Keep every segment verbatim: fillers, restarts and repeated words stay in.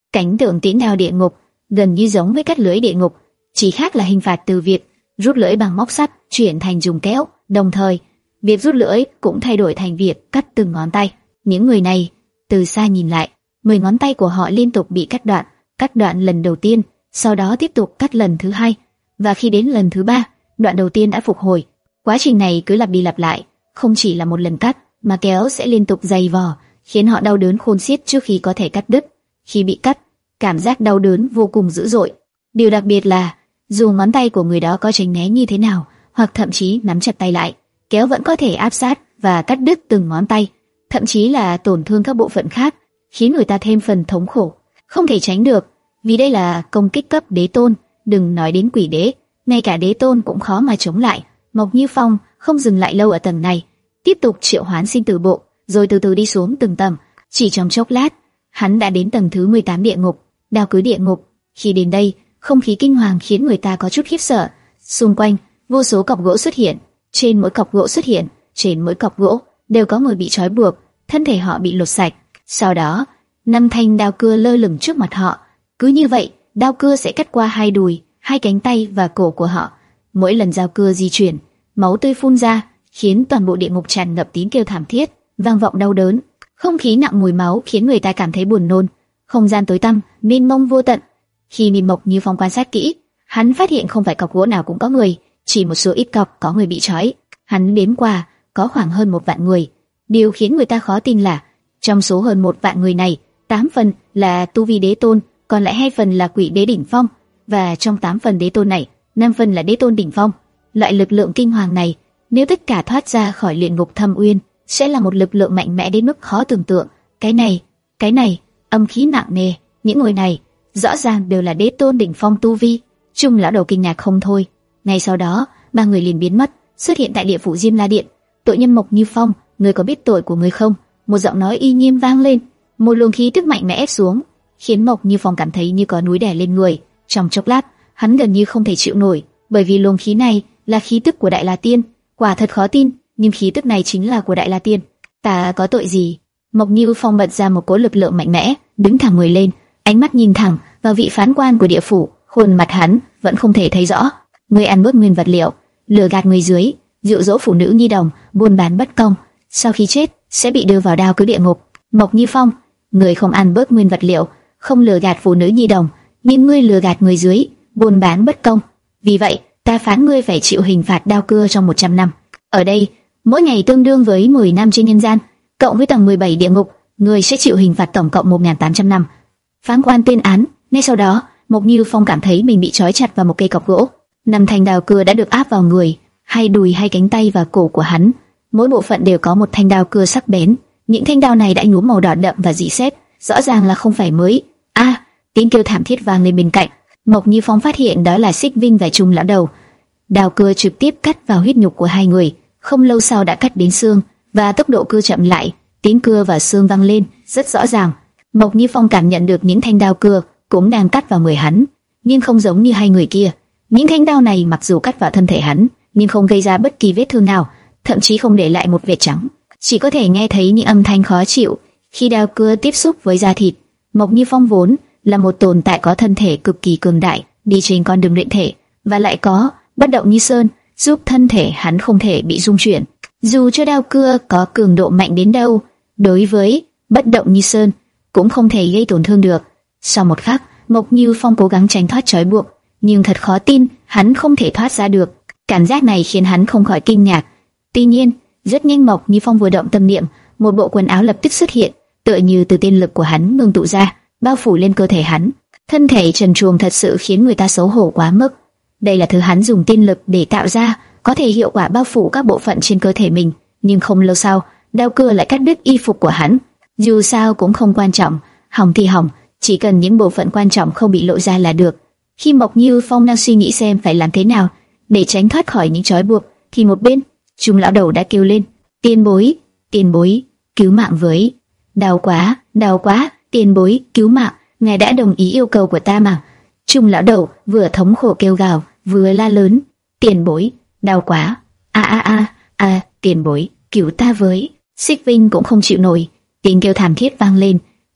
Cảnh tượng tiến đao địa ngục gần như giống với cắt lưỡi địa ngục, chỉ khác là hình phạt từ việc rút lưỡi bằng móc sắt chuyển thành dùng kéo, đồng thời việc rút lưỡi cũng thay đổi thành việc cắt từng ngón tay. Những người này từ xa nhìn lại, mười ngón tay của họ liên tục bị cắt đoạn, cắt đoạn lần đầu tiên, sau đó tiếp tục cắt lần thứ hai, và khi đến lần thứ ba, đoạn đầu tiên đã phục hồi. Quá trình này cứ lặp đi lặp lại, không chỉ là một lần cắt, mà kéo sẽ liên tục dày vò, khiến họ đau đớn khôn xiết trước khi có thể cắt đứt. Khi bị cắt, cảm giác đau đớn vô cùng dữ dội. Điều đặc biệt là, dù ngón tay của người đó có tránh né như thế nào, hoặc thậm chí nắm chặt tay lại, kéo vẫn có thể áp sát và cắt đứt từng ngón tay, thậm chí là tổn thương các bộ phận khác, khiến người ta thêm phần thống khổ. Không thể tránh được, vì đây là công kích cấp đế tôn, đừng nói đến quỷ đế, ngay cả đế tôn cũng khó mà chống lại. Mộc Như Phong không dừng lại lâu ở tầng này, tiếp tục triệu hoán sinh tử bộ, rồi từ từ đi xuống từng tầng. Chỉ trong chốc lát, hắn đã đến tầng thứ mười tám địa ngục, đao cưới địa ngục. Khi đến đây, không khí kinh hoàng khiến người ta có chút khiếp sợ. Xung quanh, vô số cọc gỗ xuất hiện, trên mỗi cọc gỗ xuất hiện, trên mỗi cọc gỗ đều có người bị trói buộc, thân thể họ bị lột sạch. Sau đó, năm thanh đao cưa lơ lửng trước mặt họ. Cứ như vậy, đao cưa sẽ cắt qua hai đùi, hai cánh tay và cổ của họ. Mỗi lần dao cưa di chuyển, máu tươi phun ra, khiến toàn bộ địa ngục tràn ngập tiếng kêu thảm thiết, vang vọng đau đớn. Không khí nặng mùi máu khiến người ta cảm thấy buồn nôn. Không gian tối tăm, mênh mông vô tận. Khi Mị Mộc Như Phong quan sát kỹ, hắn phát hiện không phải cọc gỗ nào cũng có người, chỉ một số ít cọc có người bị trói. Hắn đếm qua, có khoảng hơn một vạn người. Điều khiến người ta khó tin là, trong số hơn một vạn người này, tám phần là tu vi đế tôn, còn lại hai phần là quỷ đế đỉnh phong, và trong tám phần đế tôn này, năm phần là đế tôn đỉnh phong. Loại lực lượng kinh hoàng này, nếu tất cả thoát ra khỏi luyện ngục thâm uyên, sẽ là một lực lượng mạnh mẽ đến mức khó tưởng tượng. Cái này, cái này, âm khí nặng nề. Những người này rõ ràng đều là đế tôn đỉnh phong tu vi. Trung lão đầu kinh ngạc không thôi. Ngay sau đó, ba người liền biến mất, xuất hiện tại địa phủ Diêm La Điện. Tội nhân Mộc Như Phong, ngươi có biết tội của ngươi không? Một giọng nói uy nghiêm vang lên, một luồng khí tức mạnh mẽ ép xuống, khiến Mộc Như Phong cảm thấy như có núi đè lên người. Trong chốc lát, hắn gần như không thể chịu nổi, bởi vì luồng khí này là khí tức của Đại La Tiên. Quả thật khó tin, nhưng khí tức này chính là của Đại La Tiên. Ta có tội gì? Mộc Như Phong bật ra một cỗ lực lượng mạnh mẽ, đứng thẳng người lên, ánh mắt nhìn thẳng vào vị phán quan của địa phủ. Khuôn mặt hắn vẫn không thể thấy rõ. Ngươi ăn bớt nguyên vật liệu, lừa gạt người dưới, dụ dỗ phụ nữ nhi đồng, buôn bán bất công, sau khi chết sẽ bị đưa vào đao cưới địa ngục. Mộc Như Phong, ngươi không ăn bớt nguyên vật liệu, không lừa gạt phụ nữ nhi đồng, nhưng ngươi lừa gạt người dưới, buôn bán bất công. Vì vậy, ta phán ngươi phải chịu hình phạt đao cưa trong một trăm năm. Ở đây, mỗi ngày tương đương với mười năm trên nhân gian, cộng với tầng mười bảy địa ngục, ngươi sẽ chịu hình phạt tổng cộng một nghìn tám trăm năm. Phán quan tuyên án. Ngay sau đó, Mộc Như Phong cảm thấy mình bị trói chặt vào một cây cọc gỗ. Năm thanh đao cưa đã được áp vào người, hai đùi, hai cánh tay và cổ của hắn. Mỗi bộ phận đều có một thanh đao cưa sắc bén. Những thanh đao này đã nhuốm màu đỏ đậm và rỉ sét, rõ ràng là không phải mới. A, à, tiếng kêu thảm thiết vang lên bên cạnh. Mộc Như Phong phát hiện đó là Xích Vinh và Trung lão đầu. Đao cưa trực tiếp cắt vào huyết nhục của hai người, không lâu sau đã cắt đến xương, và tốc độ cưa chậm lại, tiếng cưa và xương vang lên rất rõ ràng. Mộc Như Phong cảm nhận được những thanh đao cưa cũng đang cắt vào người hắn, nhưng không giống như hai người kia. Những thanh đao này mặc dù cắt vào thân thể hắn, nhưng không gây ra bất kỳ vết thương nào, thậm chí không để lại một vệt trắng. Chỉ có thể nghe thấy những âm thanh khó chịu khi đao cưa tiếp xúc với da thịt. Mộc Như Phong vốn là một tồn tại có thân thể cực kỳ cường đại, đi trên con đường luyện thể, và lại có bất động như sơn, giúp thân thể hắn không thể bị rung chuyển. Dù cho đao cưa có cường độ mạnh đến đâu, đối với bất động như sơn cũng không thể gây tổn thương được. Sau một khắc, Mộc Như Phong cố gắng tránh thoát trói buộc, nhưng thật khó tin, hắn không thể thoát ra được. Cảm giác này khiến hắn không khỏi kinh ngạc. Tuy nhiên, rất nhanh Mộc Như Phong vừa động tâm niệm, một bộ quần áo lập tức xuất hiện, tựa như từ tiên lực của hắn ngưng tụ ra, bao phủ lên cơ thể hắn. Thân thể trần truồng thật sự khiến người ta xấu hổ quá mức. Đây là thứ hắn dùng tiên lực để tạo ra, có thể hiệu quả bao phủ các bộ phận trên cơ thể mình. Nhưng không lâu sau, đao cưa lại cắt đứt y phục của hắn. Dù sao cũng không quan trọng, hỏng thì hỏng, chỉ cần những bộ phận quan trọng không bị lộ ra là được. Khi Mộc Như Phong đang suy nghĩ xem phải làm thế nào để tránh thoát khỏi những trói buộc, thì một bên, Trung lão đầu đã kêu lên: "Tiền bối, tiền bối, cứu mạng với! Đau quá, đau quá, tiền bối, cứu mạng! Ngài đã đồng ý yêu cầu của ta mà." Trung lão đầu vừa thống khổ kêu gào, vừa la lớn: "Tiền bối, đau quá! A a a, a, tiền bối, cứu ta với!" Xích Vinh cũng không chịu nổi, tiếng kêu thảm thiết vang lên,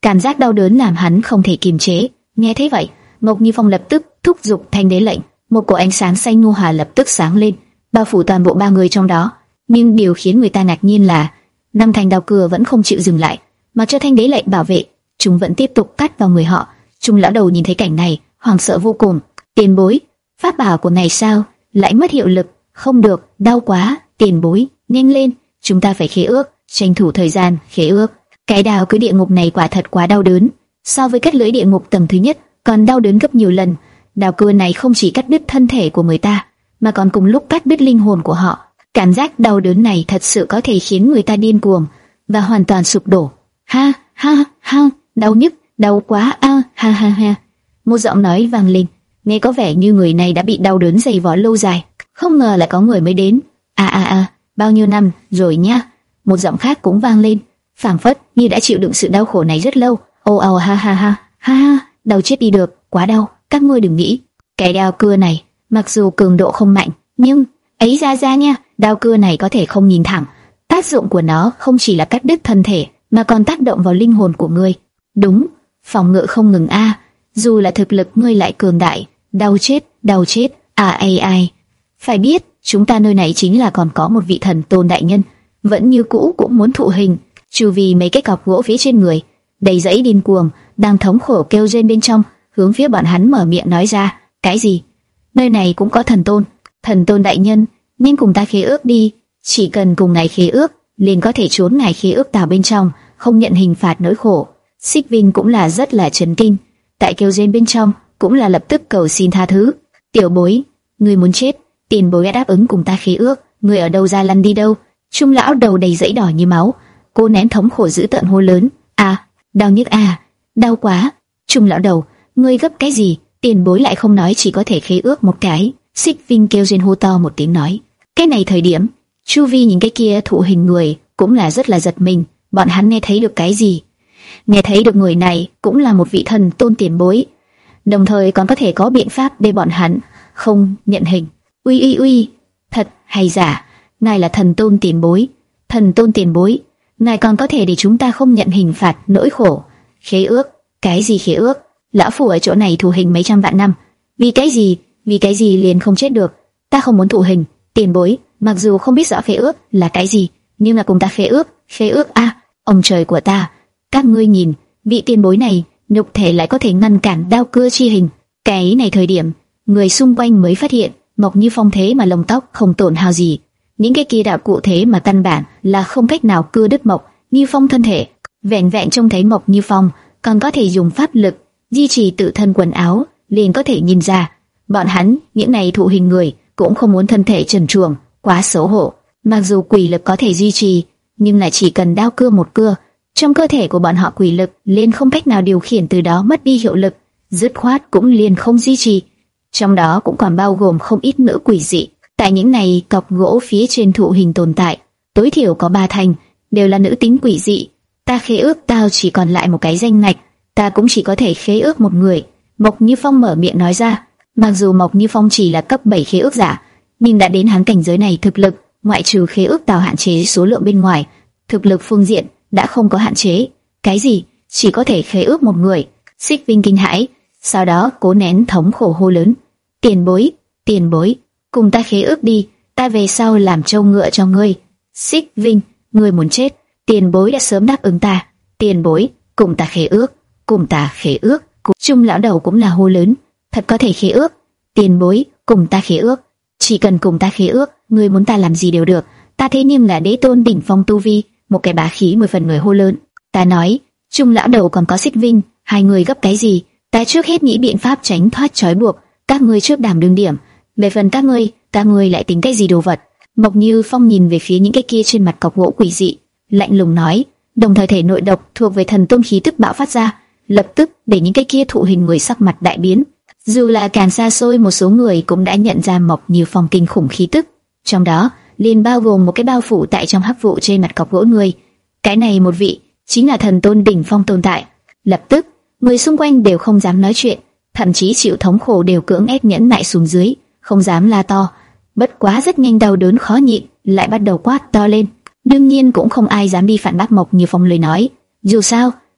cảm giác đau đớn làm hắn không thể kiềm chế. Nghe thấy vậy, Mộc Như Phong lập tức thúc giục thanh đế lệnh, một cổ ánh sáng xanh nhu hòa lập tức sáng lên, bao phủ toàn bộ ba người trong đó. Nhưng điều khiến người ta ngạc nhiên là năm thanh đao cưa vẫn không chịu dừng lại, mà cho thanh đế lệnh bảo vệ, chúng vẫn tiếp tục cắt vào người họ. Trung lão đầu nhìn thấy cảnh này, hoảng sợ vô cùng. Tiền bối, pháp bảo của ngài sao lại mất hiệu lực? Không được, đau quá. Tiền bối, nhanh lên, chúng ta phải khế ước, tranh thủ thời gian khế ước. Cái đao cưới địa ngục này quả thật quá đau đớn, so với cắt lưỡi địa ngục tầng thứ nhất còn đau đớn gấp nhiều lần. Đao cưa này không chỉ cắt đứt thân thể của người ta, mà còn cùng lúc cắt đứt linh hồn của họ. Cảm giác đau đớn này thật sự có thể khiến người ta điên cuồng và hoàn toàn sụp đổ. Ha ha ha, đau nhức, đau quá a, ha ha ha. Một giọng nói vang lên, nghe có vẻ như người này đã bị đau đớn dày vò lâu dài. Không ngờ lại có người mới đến. A a a, bao nhiêu năm rồi nhá. Một giọng khác cũng vang lên, phảng phất như đã chịu đựng sự đau khổ này rất lâu. Ô ô ha ha ha, ha ha, đau chết đi được, quá đau. Các ngươi đừng nghĩ, cái đao cưa này mặc dù cường độ không mạnh, nhưng ấy ra ra nha, đao cưa này có thể không nhìn thẳng. Tác dụng của nó không chỉ là cắt đứt thân thể, mà còn tác động vào linh hồn của ngươi. Đúng, phòng ngự không ngừng a. Dù là thực lực ngươi lại cường đại, đau chết, đau chết. À ai ai, phải biết chúng ta nơi này chính là còn có một vị thần tôn đại nhân, vẫn như cũ cũng muốn thụ hình. Chu vì mấy cái cọc gỗ phía trên người, đầy dẫy điên cuồng, đang thống khổ kêu rên bên trong, hướng phía bọn hắn mở miệng nói ra, cái gì? Nơi này cũng có thần tôn, thần tôn đại nhân, nên cùng ta khế ước đi, chỉ cần cùng ngài khế ước, liền có thể trốn ngài khế ước vào bên trong, không nhận hình phạt nỗi khổ. Xích Vinh cũng là rất là chấn kinh, tại kêu rên bên trong cũng là lập tức cầu xin tha thứ. Tiểu bối, ngươi muốn chết, tiền bối đã đáp ứng cùng ta khế ước, ngươi ở đâu ra lăn đi đâu? Trung lão đầu đầy dẫy đỏ như máu, cô nén thống khổ dữ tợn hô lớn, à, đau nhức à, đau quá. Trung lão đầu, ngươi gấp cái gì? Tiền bối lại không nói chỉ có thể khế ước một cái. Xích Vinh kêu rên hô to một tiếng nói, cái này thời điểm, chu vi những cái kia thụ hình người cũng là rất là giật mình. Bọn hắn nghe thấy được cái gì? Nghe thấy được người này cũng là một vị thần tôn tiền bối, đồng thời còn có thể có biện pháp để bọn hắn không nhận hình. Uy uy uy, thật hay giả? Ngài là thần tôn tiền bối, thần tôn tiền bối, ngài còn có thể để chúng ta không nhận hình phạt nỗi khổ. Khế ước? Cái gì khế ước? Lão phu ở chỗ này thụ hình mấy trăm vạn năm, vì cái gì? Vì cái gì liền không chết được? Ta không muốn thụ hình, tiền bối. Mặc dù không biết rõ khế ước là cái gì, nhưng là cùng ta khế ước. Khế ước a, à, ông trời của ta! Các ngươi nhìn, vị tiền bối này nhục thể lại có thể ngăn cản đao cưa chi hình. Cái này thời điểm, người xung quanh mới phát hiện, Mộc Như Phong thế mà lông tóc không tổn hao gì, những cái kia đạo cụ thế mà căn bản là không cách nào cưa đứt Mộc Như Phong thân thể. Vẹn vẹn trông thấy Mộc Như Phong còn có thể dùng pháp lực duy trì tự thân quần áo, liền có thể nhìn ra, bọn hắn những này thụ hình người cũng không muốn thân thể trần truồng, quá xấu hổ. Mặc dù quỷ lực có thể duy trì, nhưng lại chỉ cần đao cưa một cưa, trong cơ thể của bọn họ quỷ lực liền không cách nào điều khiển, từ đó mất đi hiệu lực, dứt khoát cũng liền không duy trì. Trong đó cũng còn bao gồm không ít nữ quỷ dị. Tại những này cọc gỗ phía trên thụ hình tồn tại, tối thiểu có ba thành đều là nữ tính quỷ dị. Ta khế ước tao chỉ còn lại một cái danh ngạch, ta cũng chỉ có thể khế ước một người. Mộc Như Phong mở miệng nói ra. Mặc dù Mộc Như Phong chỉ là cấp bảy khế ước giả, nhưng đã đến hắn cảnh giới này, thực lực ngoại trừ khế ước tào hạn chế số lượng bên ngoài, thực lực phương diện đã không có hạn chế. Cái gì? Chỉ có thể khế ước một người? Xích Vinh kinh hãi, sau đó cố nén thống khổ hô lớn, tiền bối, tiền bối, cùng ta khế ước đi, ta về sau làm trâu ngựa cho ngươi. Xích Vinh, ngươi muốn chết? Tiền bối đã sớm đáp ứng ta. Tiền bối, cùng ta khế ước, cùng ta khế ước. Trung lão đầu cũng là hô lớn, thật có thể khế ước? Tiền bối, cùng ta khế ước, chỉ cần cùng ta khế ước, ngươi muốn ta làm gì đều được. Ta thế nhưng là đế tôn đỉnh phong tu vi. Một cái bá khí mười phần người hô lớn. Ta nói, Trung lão đầu còn có Xích Vinh, hai người gấp cái gì? Ta trước hết nghĩ biện pháp tránh thoát trói buộc, các ngươi trước đảm đương điểm. Về phần các ngươi, các ngươi lại tính cái gì đồ vật? Mộc Như Phong nhìn về phía những cái kia trên mặt cọc gỗ quỷ dị, lạnh lùng nói, đồng thời thể nội độc thuộc về thần tôn khí tức bạo phát ra, lập tức để những cái kia thụ hình người sắc mặt đại biến. Dù là càng xa xôi, một số người cũng đã nhận ra Mộc Như Phong kinh khủng khí tức, trong đó liền bao gồm một cái bao phủ tại trong hắc vụ trên mặt cọc gỗ người. Cái này một vị chính là thần tôn đỉnh phong tồn tại. Lập tức, người xung quanh đều không dám nói chuyện, thậm chí chịu thống khổ đều cưỡng ép nhẫn nại xuống dưới, không dám la to. Bất quá rất nhanh đau đớn khó nhịn lại bắt đầu quát to lên. Đương nhiên cũng không ai dám đi phản bác Mộc Như Phong lời nói. Dù sao,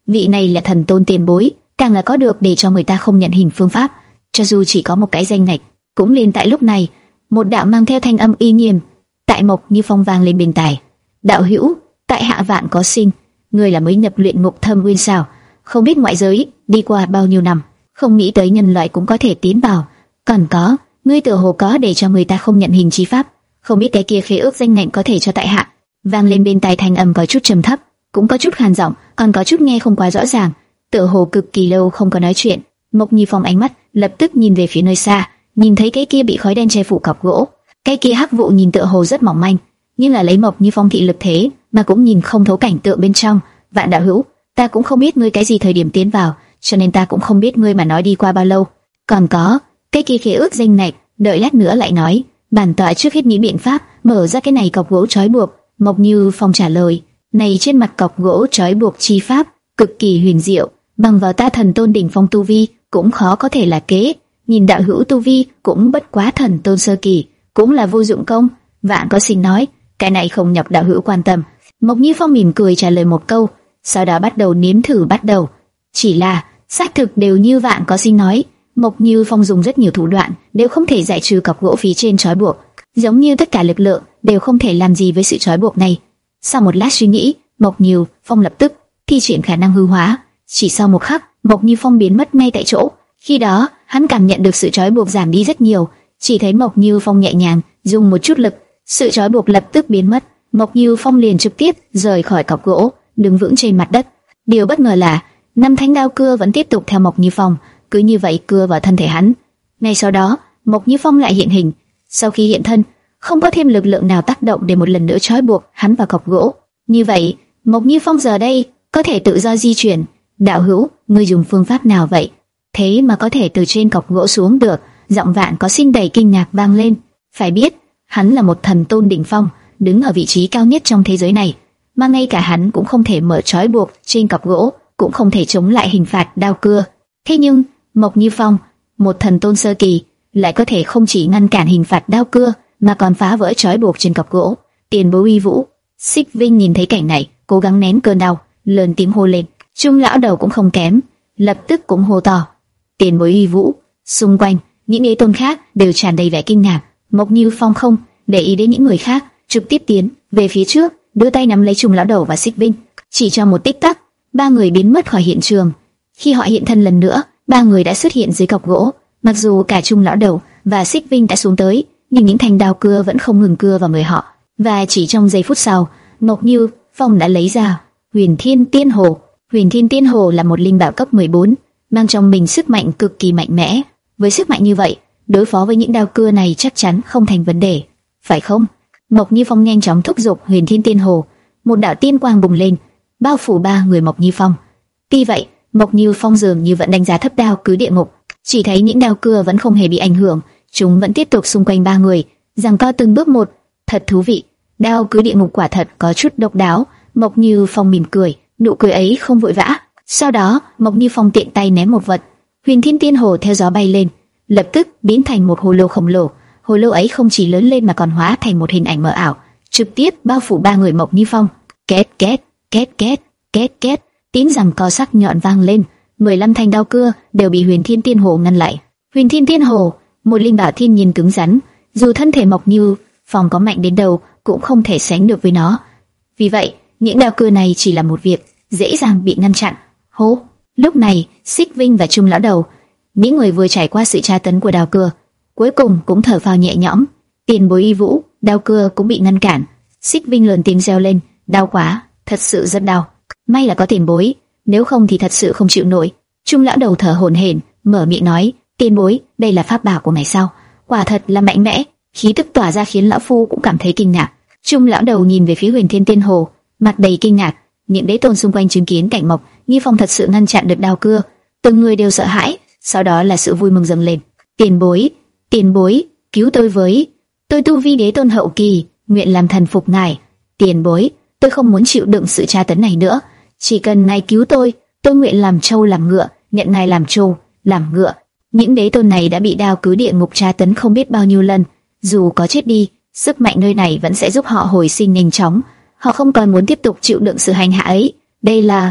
vị này là thần tôn tiền bối, càng là có được để cho người ta không nhận hình phương pháp, cho dù chỉ có một cái danh lệch. Cũng liền tại lúc này, một đạo mang theo thanh âm uy nghiêm tại Mộc Như Phong vang lên bên tai. Đạo hữu, tại hạ vạn có sinh, ngươi là mới nhập luyện ngục thâm nguyên sao? Không biết ngoại giới đi qua bao nhiêu năm, không nghĩ tới nhân loại cũng có thể tiến vào. Còn có, ngươi tựa hồ có để cho người ta không nhận hình chi pháp, không biết cái kia khế ước danh ngạch có thể cho tại hạ. Vang lên bên tai thanh âm có chút trầm thấp, cũng có chút khàn giọng, còn có chút nghe không quá rõ ràng, tựa hồ cực kỳ lâu không có nói chuyện. Mộc Như Phong ánh mắt lập tức nhìn về phía nơi xa, nhìn thấy cái kia bị khói đen che phủ cọc gỗ, cái kia hắc vụ nhìn tựa hồ rất mỏng manh, nhưng là lấy Mộc Như Phong thị lực thế mà cũng nhìn không thấu cảnh tượng bên trong. Vạn đạo hữu, ta cũng không biết ngươi cái gì thời điểm tiến vào, cho nên ta cũng không biết ngươi mà nói đi qua bao lâu. Còn có, cái kia khế ước danh này, đợi lát nữa lại nói. Bản tọa trước hết nghĩ biện pháp mở ra cái này cọc gỗ trói buộc. Mộc Như Phong trả lời, này trên mặt cọc gỗ trói buộc chi pháp cực kỳ huyền diệu, bằng vào ta thần tôn đỉnh phong tu vi cũng khó có thể là kế. Nhìn đạo hữu tu vi cũng bất quá thần tôn sơ kỳ, cũng là vô dụng công. Vạn có xin nói, cái này không nhập đạo hữu quan tâm. Mộc Như Phong mỉm cười trả lời một câu, sau đó bắt đầu nếm thử bắt đầu. Chỉ là xác thực đều như Vạn có xin nói, Mộc Như Phong dùng rất nhiều thủ đoạn đều không thể giải trừ cọc gỗ phía trên trói buộc, giống như tất cả lực lượng đều không thể làm gì với sự trói buộc này. Sau một lát suy nghĩ, Mộc Như Phong lập tức thi triển khả năng hư hóa. Chỉ sau một khắc, Mộc Như Phong biến mất ngay tại chỗ. Khi đó, hắn cảm nhận được sự trói buộc giảm đi rất nhiều, chỉ thấy Mộc Như Phong nhẹ nhàng dùng một chút lực, sự trói buộc lập tức biến mất. Mộc Như Phong liền trực tiếp rời khỏi cọc gỗ, đứng vững trên mặt đất. Điều bất ngờ là năm thanh đao cưa vẫn tiếp tục theo Mộc Như Phong, cứ như vậy cưa vào thân thể hắn. Ngay sau đó, Mộc Như Phong lại hiện hình. Sau khi hiện thân, không có thêm lực lượng nào tác động để một lần nữa trói buộc hắn vào cọc gỗ. Như vậy, Mộc Như Phong giờ đây có thể tự do di chuyển. Đạo hữu, ngươi dùng phương pháp nào vậy? Thế mà có thể từ trên cọc gỗ xuống được? Giọng Vạn có sinh đầy kinh ngạc vang lên. Phải biết, hắn là một thần tôn đỉnh phong, đứng ở vị trí cao nhất trong thế giới này, mà ngay cả hắn cũng không thể mở trói buộc trên cọc gỗ, cũng không thể chống lại hình phạt đao cưa. Thế nhưng Mộc Như Phong, một thần tôn sơ kỳ, lại có thể không chỉ ngăn cản hình phạt đao cưa, mà còn phá vỡ trói buộc trên cọc gỗ. Tiền bối uy vũ! Xích Vinh nhìn thấy cảnh này, cố gắng nén cơn đau, lớn tiếng hô lên. Trung lão đầu cũng không kém, lập tức cũng hô to. Tiền bối uy vũ! Xung quanh những đế tôn khác đều tràn đầy vẻ kinh ngạc. Mộc Như Phong không để ý đến những người khác, trực tiếp tiến về phía trước, đưa tay nắm lấy Trung lão đầu và Xích Vinh. Chỉ trong một tích tắc, ba người biến mất khỏi hiện trường. Khi họ hiện thân lần nữa, ba người đã xuất hiện dưới cọc gỗ. Mặc dù cả Trung lão đầu và Xích Vinh đã xuống tới, nhưng những thanh đao cưa vẫn không ngừng cưa vào người họ. Và chỉ trong giây phút sau, Mộc Như Phong đã lấy ra Huyền Thiên Tiên Hồ. Huyền Thiên Tiên Hồ là một linh bảo cấp mười bốn, mang trong mình sức mạnh cực kỳ mạnh mẽ. Với sức mạnh như vậy, đối phó với những đao cưa này chắc chắn không thành vấn đề, phải không? Mộc Như Phong nhanh chóng thúc giục Huyền Thiên Tiên Hồ, một đạo tiên quang bùng lên, bao phủ ba người Mộc Như Phong. Tuy vậy, Mộc Như Phong dường như vẫn đánh giá thấp đao cứ địa ngục, chỉ thấy những đao cưa vẫn không hề bị ảnh hưởng, chúng vẫn tiếp tục xung quanh ba người, giằng co từng bước một. Thật thú vị, đao cứ địa ngục quả thật có chút độc đáo. Mộc Như Phong mỉm cười, nụ cười ấy không vội vã. Sau đó, Mộc Như Phong tiện tay ném một vật, Huyền Thiên Tiên Hồ theo gió bay lên, lập tức biến thành một hồ lô khổng lồ. Hồ lô ấy không chỉ lớn lên mà còn hóa thành một hình ảnh mờ ảo, trực tiếp bao phủ ba người Mộc Như Phong. Két két, két két, két két, tiếng giằng co sắc nhọn vang lên. mười lăm thanh đao cưa đều bị Huyền Thiên Tiên Hồ ngăn lại. Huyền Thiên Tiên Hồ, một linh bảo thiên nhiên cứng rắn, dù thân thể Mộc Như Phong có mạnh đến đâu cũng không thể sánh được với nó. Vì vậy, những đao cưa này chỉ là một việc dễ dàng bị ngăn chặn. Hô! Lúc này, Xích Vinh và Trung lão đầu, những người vừa trải qua sự tra tấn của đao cưa, cuối cùng cũng thở phào nhẹ nhõm. Tiền bối y vũ, đao cưa cũng bị ngăn cản. Xích Vinh lớn tiếng reo lên, đau quá, thật sự rất đau. May là có tiền bối, nếu không thì thật sự không chịu nổi. Trung lão đầu thở hổn hển, mở miệng nói, tiền bối, đây là pháp bảo của mày sao? Quả thật là mạnh mẽ, khí tức tỏa ra khiến lão phu cũng cảm thấy kinh ngạc. Trung lão đầu nhìn về phía Huyền Thiên Tiên Hồ, mặt đầy kinh ngạc. Những đế tôn xung quanh chứng kiến cảnh Mộc Như Phong thật sự ngăn chặn được đao cưa, từng người đều sợ hãi, sau đó là sự vui mừng dâng lên. Tiền bối, tiền bối, cứu tôi với, tôi tu vi đế tôn hậu kỳ, nguyện làm thần phục ngài. Tiền bối, tôi không muốn chịu đựng sự tra tấn này nữa, chỉ cần ngài cứu tôi, tôi nguyện làm trâu làm ngựa, nhận ngài làm trâu làm ngựa. Những đế tôn này đã bị đao cứ địa ngục tra tấn không biết bao nhiêu lần, dù có chết đi, sức mạnh nơi này vẫn sẽ giúp họ hồi sinh nhanh chóng. Họ không còn muốn tiếp tục chịu đựng sự hành hạ ấy. Đây là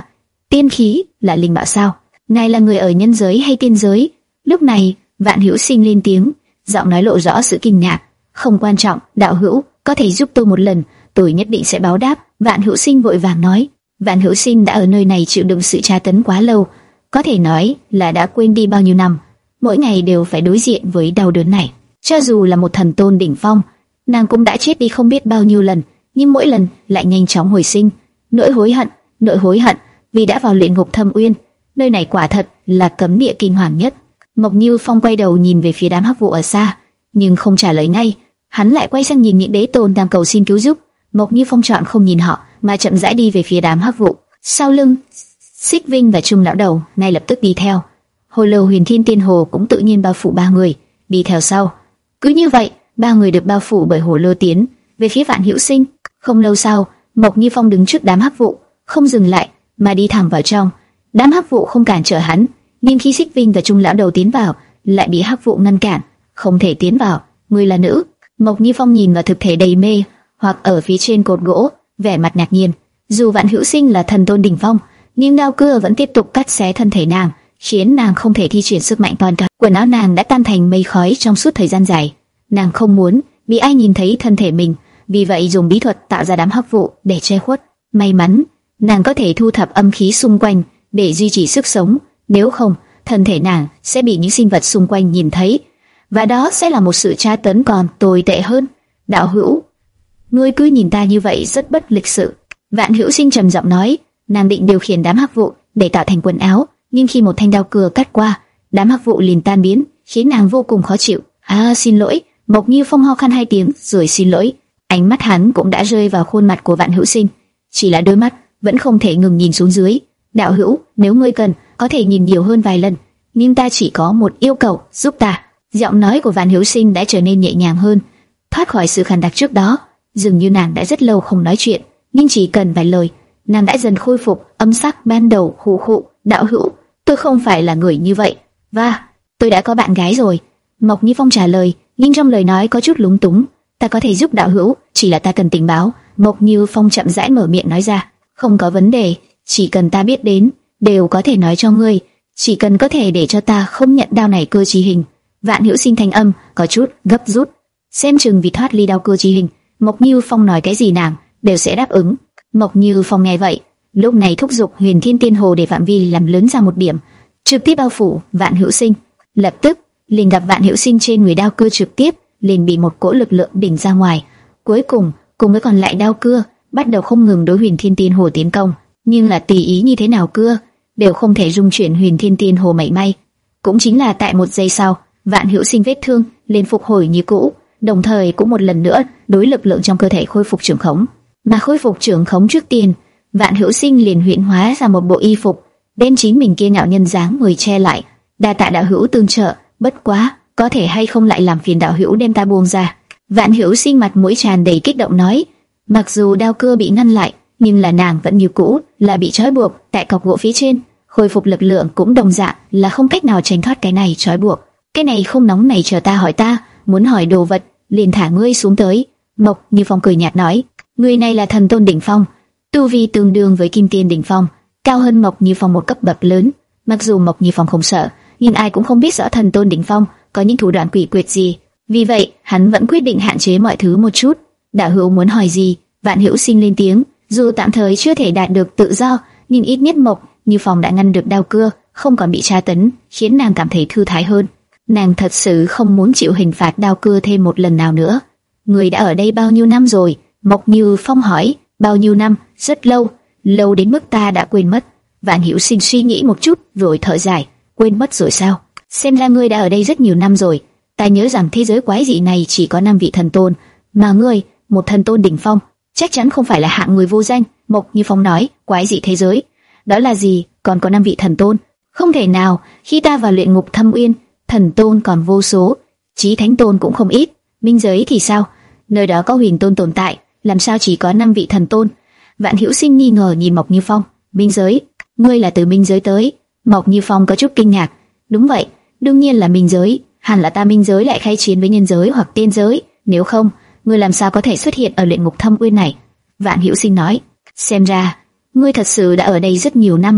Tiên khí là linh bảo sao? Ngài là người ở nhân giới hay tiên giới? Lúc này, Vạn Hữu Sinh lên tiếng, giọng nói lộ rõ sự kinh ngạc. Không quan trọng, đạo hữu, có thể giúp tôi một lần, tôi nhất định sẽ báo đáp. Vạn Hữu Sinh vội vàng nói. Vạn Hữu Sinh đã ở nơi này chịu đựng sự tra tấn quá lâu, có thể nói là đã quên đi bao nhiêu năm, mỗi ngày đều phải đối diện với đau đớn này. Cho dù là một thần tôn đỉnh phong, nàng cũng đã chết đi không biết bao nhiêu lần, nhưng mỗi lần lại nhanh chóng hồi sinh. Nỗi hối hận, nỗi hối hận vì đã vào luyện ngục thâm uyên, nơi này quả thật là cấm địa kinh hoàng nhất. Mộc Như Phong quay đầu nhìn về phía đám hắc vụ ở xa, nhưng không trả lời ngay. Hắn lại quay sang nhìn những đế tôn đang cầu xin cứu giúp. Mộc Như Phong chọn không nhìn họ, mà chậm rãi đi về phía đám hắc vụ. Sau lưng, Xích Vinh và Trung lão đầu ngay lập tức đi theo. Hồ lô Huyền Thiên Tiên Hồ cũng tự nhiên bao phủ ba người, đi theo sau. Cứ như vậy, ba người được bao phủ bởi hồ lô tiến về phía Vạn Hữu Sinh. Không lâu sau, Mộc Như Phong đứng trước đám hắc vụ, không dừng lại mà đi thẳng vào trong. Đám hắc vụ không cản trở hắn, nhưng khi Xích Vinh và Trung lão đầu tiến vào, lại bị hắc vụ ngăn cản, không thể tiến vào. Người là nữ. Mộc Như Phong nhìn vào thực thể đầy mê hoặc ở phía trên cột gỗ, vẻ mặt ngạc nhiên. Dù Vạn Hữu Sinh là thần tôn đỉnh phong, nhưng đao cưa vẫn tiếp tục cắt xé thân thể nàng, khiến nàng không thể thi triển sức mạnh toàn thân. Quần áo nàng đã tan thành mây khói trong suốt thời gian dài. Nàng không muốn bị ai nhìn thấy thân thể mình, vì vậy dùng bí thuật tạo ra đám hắc vụ để che khuất. May mắn, nàng có thể thu thập âm khí xung quanh để duy trì sức sống, nếu không, thân thể nàng sẽ bị những sinh vật xung quanh nhìn thấy, và đó sẽ là một sự tra tấn còn tồi tệ hơn. Đạo hữu, ngươi cứ nhìn ta như vậy rất bất lịch sự. Vạn Hữu Sinh trầm giọng nói. Nàng định điều khiển đám hắc vụ để tạo thành quần áo, nhưng khi một thanh đao cưa cắt qua, đám hắc vụ liền tan biến, khiến nàng vô cùng khó chịu. À, xin lỗi. Mộc Như Phong ho khan hai tiếng rồi xin lỗi. Ánh mắt hắn cũng đã rơi vào khuôn mặt của Vạn Hữu Sinh, chỉ là đôi mắt vẫn không thể ngừng nhìn xuống dưới. Đạo hữu, nếu ngươi cần, có thể nhìn nhiều hơn vài lần, nhưng ta chỉ có một yêu cầu, giúp ta. Giọng nói của Vạn Hữu Sinh đã trở nên nhẹ nhàng hơn, thoát khỏi sự khàn đặc trước đó. Dường như nàng đã rất lâu không nói chuyện, nhưng chỉ cần vài lời, nàng đã dần khôi phục âm sắc ban đầu. Hù hụ, đạo hữu, tôi không phải là người như vậy, và tôi đã có bạn gái rồi. Mộc Như Phong trả lời, nhưng trong lời nói có chút lúng túng. Ta có thể giúp đạo hữu, chỉ là ta cần tình báo. Mộc Như Phong chậm rãi mở miệng nói ra. Không có vấn đề, chỉ cần ta biết đến, đều có thể nói cho ngươi. Chỉ cần có thể để cho ta không nhận đao này cơ chí hình. Vạn Hữu Sinh thanh âm có chút gấp rút, xem chừng vì thoát ly đao cơ chí hình, Mộc Như Phong nói cái gì nàng đều sẽ đáp ứng. Mộc Như Phong nghe vậy, lúc này thúc giục Huyền Thiên Tiên Hồ để phạm vi làm lớn ra một điểm, trực tiếp bao phủ Vạn Hữu Sinh. Lập tức, liền gặp Vạn Hữu Sinh trên người đao cưa trực tiếp liền bị một cỗ lực lượng đỉnh ra ngoài. Cuối cùng, cùng với còn lại đao cưa bắt đầu không ngừng đối Huyền Thiên Tiên Hồ tiến công, nhưng là tùy ý như thế nào cưa đều không thể dung chuyển Huyền Thiên Tiên Hồ mảy may. Cũng chính là tại một giây sau, Vạn Hữu Sinh vết thương liền phục hồi như cũ, đồng thời cũng một lần nữa đối lực lượng trong cơ thể khôi phục trưởng khống. Mà khôi phục trưởng khống trước tiên, Vạn Hữu Sinh liền huyễn hóa ra một bộ y phục, đem chính mình kia ngạo nhân dáng người che lại. Đa tạ đạo hữu tương trợ, bất quá, có thể hay không lại làm phiền đạo hữu đem ta buông ra. Vạn Hữu Sinh mặt mũi tràn đầy kích động nói. Mặc dù đao cưa bị ngăn lại, nhưng là nàng vẫn như cũ là bị trói buộc tại cọc gỗ phía trên, khôi phục lực lượng cũng đồng dạng là không cách nào tránh thoát cái này trói buộc. Cái này không nóng này chờ ta hỏi ta, muốn hỏi đồ vật, liền thả ngươi xuống tới. Mộc Như Phong cười nhạt nói. Người này là thần tôn đỉnh phong, tu vi tương đương với kim tiên đỉnh phong, cao hơn Mộc Như Phong một cấp bậc lớn. Mặc dù Mộc Như Phong không sợ, nhưng ai cũng không biết rõ thần tôn đỉnh phong có những thủ đoạn quỷ quyệt gì. Vì vậy, hắn vẫn quyết định hạn chế mọi thứ một chút. Đạo hữu muốn hỏi gì? Vạn Hữu Sinh lên tiếng. Dù tạm thời chưa thể đạt được tự do, nhưng ít nhất Mộc Như Phong đã ngăn được đao cưa, không còn bị tra tấn, khiến nàng cảm thấy thư thái hơn. Nàng thật sự không muốn chịu hình phạt đao cưa thêm một lần nào nữa. Người đã ở đây bao nhiêu năm rồi? Mộc Như Phong hỏi. Bao nhiêu năm? Rất lâu, lâu đến mức ta đã quên mất. Vạn Hữu Sinh suy nghĩ một chút rồi thở dài. Quên mất rồi sao? Xem ra ngươi đã ở đây rất nhiều năm rồi. Ta nhớ rằng thế giới quái dị này chỉ có năm vị thần tôn, mà ngươi, một thần tôn đỉnh phong, chắc chắn không phải là hạng người vô danh. Mộc Như Phong nói. Quái dị thế giới? Đó là gì? Còn có năm vị thần tôn? Không thể nào, khi ta vào luyện ngục thâm uyên, thần tôn còn vô số, chí thánh tôn cũng không ít. Minh giới thì sao? Nơi đó có huyền tôn tồn tại, làm sao chỉ có năm vị thần tôn? Vạn Hữu Sinh nghi ngờ nhìn Mộc Như Phong. Minh giới? Ngươi là từ minh giới tới? Mộc Như Phong có chút kinh ngạc. Đúng vậy, đương nhiên là minh giới. Hẳn là ta minh giới lại khai chiến với nhân giới hoặc tiên giới, nếu không, ngươi làm sao có thể xuất hiện ở luyện ngục thâm uyên này? Vạn Hữu Sinh nói. Xem ra, ngươi thật sự đã ở đây rất nhiều năm.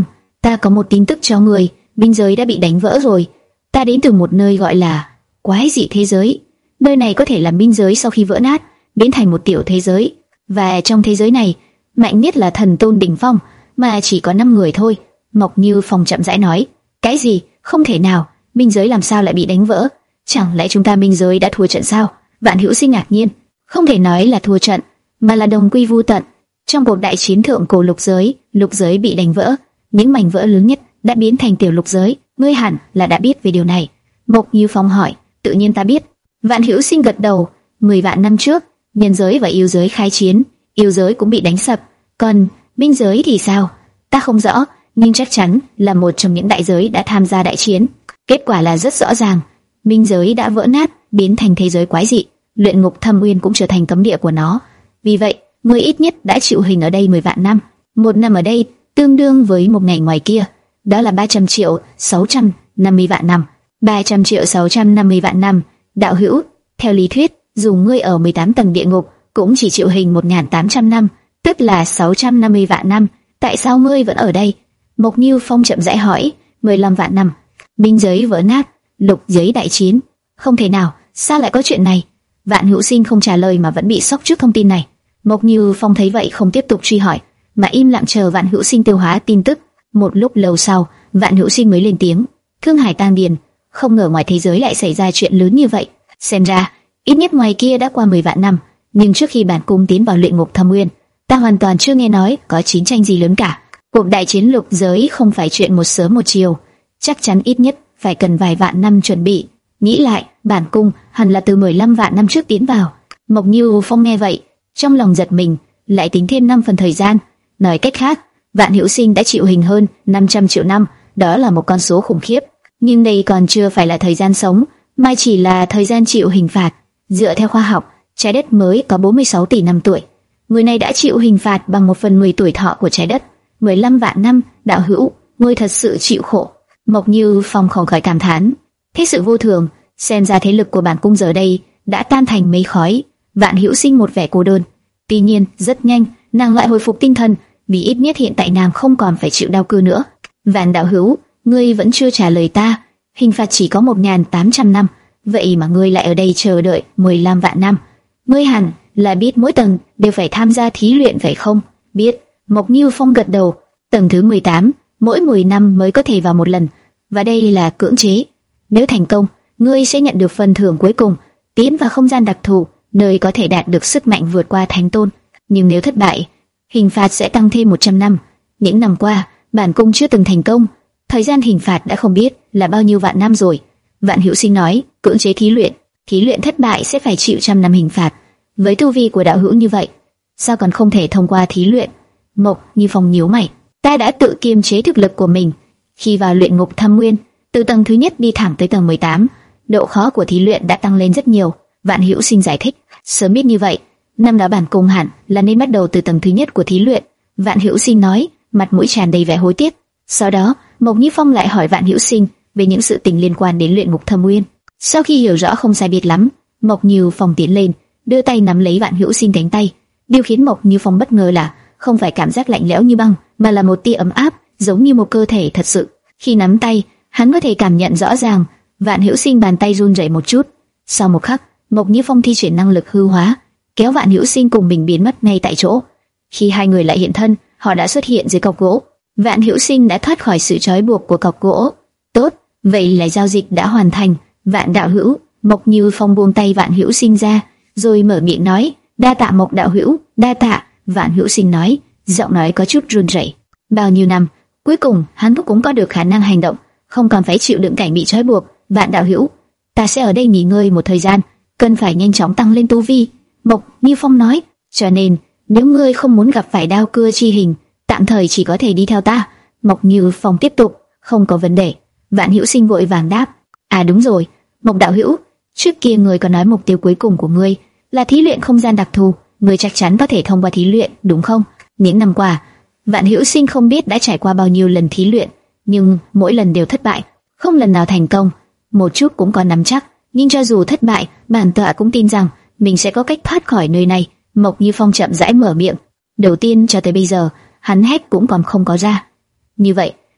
ta có một tin tức cho người, biên giới đã bị đánh vỡ rồi. Ta đến từ một nơi gọi là quái dị thế giới. Nơi này có thể là biên giới sau khi vỡ nát, biến thành một tiểu thế giới. Và trong thế giới này, mạnh nhất là thần tôn đỉnh phong, mà chỉ có năm người thôi. Mộc Như Phong chậm rãi nói. Cái gì? Không thể nào, biên giới làm sao lại bị đánh vỡ? Chẳng lẽ chúng ta biên giới đã thua trận sao? Vạn Hữu Sinh ngạc nhiên. Không thể nói là thua trận, mà là đồng quy vu tận. Trong cuộc đại chiến thượng cổ lục giới, lục giới bị đánh vỡ, những mảnh vỡ lớn nhất đã biến thành tiểu lục giới. Ngươi hẳn là đã biết về điều này. Mộc Như Phong hỏi. Tự nhiên ta biết. Vạn Hữu Sinh gật đầu. Mười vạn năm trước, nhân giới và yêu giới khai chiến, yêu giới cũng bị đánh sập. Còn minh giới thì sao? Ta không rõ, nhưng chắc chắn là một trong những đại giới đã tham gia đại chiến. Kết quả là rất rõ ràng, minh giới đã vỡ nát, biến thành thế giới quái dị. Luyện ngục Thâm Uyên cũng trở thành cấm địa của nó. Vì vậy, ngươi ít nhất đã chịu hình ở đây mười vạn năm. Một năm ở đây tương đương với một ngày ngoài kia. Đó là ba trăm triệu sáu trăm năm mươi vạn năm. ba trăm triệu sáu trăm năm mươi vạn năm. Đạo hữu, theo lý thuyết, dù ngươi ở mười tám tầng địa ngục cũng chỉ chịu hình một nghìn tám trăm năm, tức là sáu trăm năm mươi vạn năm. Tại sao ngươi vẫn ở đây? Mộc Như Phong chậm rãi hỏi. mười lăm vạn năm. Minh giới vỡ nát, lục giới đại chiến. Không thể nào, sao lại có chuyện này? Vạn Hữu Sinh không trả lời mà vẫn bị sốc trước thông tin này. Mộc Như Phong thấy vậy không tiếp tục truy hỏi, mà im lặng chờ Vạn Hữu Sinh tiêu hóa tin tức. Một lúc lâu sau, Vạn Hữu Sinh mới lên tiếng. Thương Hải Tăng Điền, không ngờ ngoài thế giới lại xảy ra chuyện lớn như vậy. Xem ra, ít nhất ngoài kia đã qua mười vạn năm, nhưng trước khi bản cung tiến vào luyện ngục Thâm Uyên, ta hoàn toàn chưa nghe nói có chiến tranh gì lớn cả. Cuộc đại chiến lục giới không phải chuyện một sớm một chiều, chắc chắn ít nhất phải cần vài vạn năm chuẩn bị. Nghĩ lại, bản cung hẳn là từ mười lăm vạn năm trước tiến vào. Mộc Như Phong nghe vậy, trong lòng giật mình, lại tính thêm năm phần thời gian. Nói cách khác, Vạn Hữu Sinh đã chịu hình hơn năm trăm triệu năm, đó là một con số khủng khiếp. Nhưng đây còn chưa phải là thời gian sống, mà chỉ là thời gian chịu hình phạt. Dựa theo khoa học, trái đất mới có bốn mươi sáu tỷ năm tuổi. Người này đã chịu hình phạt bằng một phần mười tuổi thọ của trái đất. mười lăm vạn năm, đạo hữu, ngươi thật sự chịu khổ. Mộc Như Phong không khỏi cảm thán. Thế sự vô thường, xem ra thế lực của bản cung giờ đây đã tan thành mây khói. Vạn Hữu Sinh một vẻ cô đơn. Tuy nhiên, rất nhanh, nàng lại hồi phục tinh thần, vì ít nhất hiện tại nàng không còn phải chịu đau cư nữa. Vạn đạo hữu, ngươi vẫn chưa trả lời ta. Hình phạt chỉ có một nghìn tám trăm năm, vậy mà ngươi lại ở đây chờ đợi mười lăm vạn năm. Ngươi hẳn là biết mỗi tầng đều phải tham gia thí luyện phải không? Biết. Mộc Như Phong gật đầu. Tầng thứ mười tám, mỗi mười năm mới có thể vào một lần, và đây là cưỡng chế. Nếu thành công, ngươi sẽ nhận được phần thưởng cuối cùng, tiến vào không gian đặc thù, nơi có thể đạt được sức mạnh vượt qua thánh tôn. Nhưng nếu thất bại, hình phạt sẽ tăng thêm một trăm năm. Những năm qua, bản cung chưa từng thành công, thời gian hình phạt đã không biết là bao nhiêu vạn năm rồi. Vạn Hữu Sinh nói, cưỡng chế thí luyện, thí luyện thất bại sẽ phải chịu trăm năm hình phạt. Với tu vi của đạo hữu như vậy, sao còn không thể thông qua thí luyện? Mộc Như Phong nhíu mày. Ta đã tự kiềm chế thực lực của mình. Khi vào luyện ngục Thâm Uyên, từ tầng thứ nhất đi thẳng tới tầng mười tám, độ khó của thí luyện đã tăng lên rất nhiều. Vạn Hữu Sinh giải thích. Sớm biết như vậy, năm đó bản cung hẳn là nên bắt đầu từ tầng thứ nhất của thí luyện. Vạn Hữu Sinh nói, mặt mũi tràn đầy vẻ hối tiếc. Sau đó, Mộc Như Phong lại hỏi Vạn Hữu Sinh về những sự tình liên quan đến luyện ngục Thâm Uyên. Sau khi hiểu rõ không sai biệt lắm, Mộc Như Phong tiến lên, đưa tay nắm lấy Vạn Hữu Sinh cánh tay. Điều khiến Mộc Như Phong bất ngờ là không phải cảm giác lạnh lẽo như băng, mà là một tia ấm áp, giống như một cơ thể thật sự. Khi nắm tay, hắn có thể cảm nhận rõ ràng. Vạn Hữu Sinh bàn tay run rẩy một chút. Sau một khắc, Mộc Như Phong thi triển năng lực hư hóa, kéo Vạn Hữu Sinh cùng mình biến mất ngay tại chỗ. Khi hai người lại hiện thân, họ đã xuất hiện dưới cọc gỗ. Vạn Hữu Sinh đã thoát khỏi sự trói buộc của cọc gỗ. Tốt, vậy là giao dịch đã hoàn thành. Vạn đạo hữu. Mộc Như Phong buông tay Vạn Hữu Sinh ra, rồi mở miệng nói, đa tạ Mộc đạo hữu, đa tạ. Vạn Hữu Sinh nói, giọng nói có chút run rẩy. Bao nhiêu năm, cuối cùng hắn cũng có được khả năng hành động, không còn phải chịu đựng cảnh bị trói buộc. Vạn đạo hữu, ta sẽ ở đây nghỉ ngơi một thời gian, cần phải nhanh chóng tăng lên tu vi. Mộc Như Phong nói, cho nên nếu ngươi không muốn gặp phải đao cưa chi hình, tạm thời chỉ có thể đi theo ta. Mộc Như Phong tiếp tục, không có vấn đề. Vạn Hữu Sinh vội vàng đáp, à đúng rồi, Mộc đạo hữu, trước kia ngươi có nói mục tiêu cuối cùng của ngươi là thí luyện không gian đặc thù, ngươi chắc chắn có thể thông qua thí luyện, đúng không? Những năm qua, Vạn Hữu Sinh không biết đã trải qua bao nhiêu lần thí luyện, nhưng mỗi lần đều thất bại, không lần nào thành công. Một chút cũng có nắm chắc, nhưng cho dù thất bại, bản tọa cũng tin rằng mình sẽ có cách thoát khỏi nơi này. Mộc Như Phong chậm rãi mở miệng. Đầu tiên cho tới bây giờ, hắn hét cũng còn không có ra. Như vậy,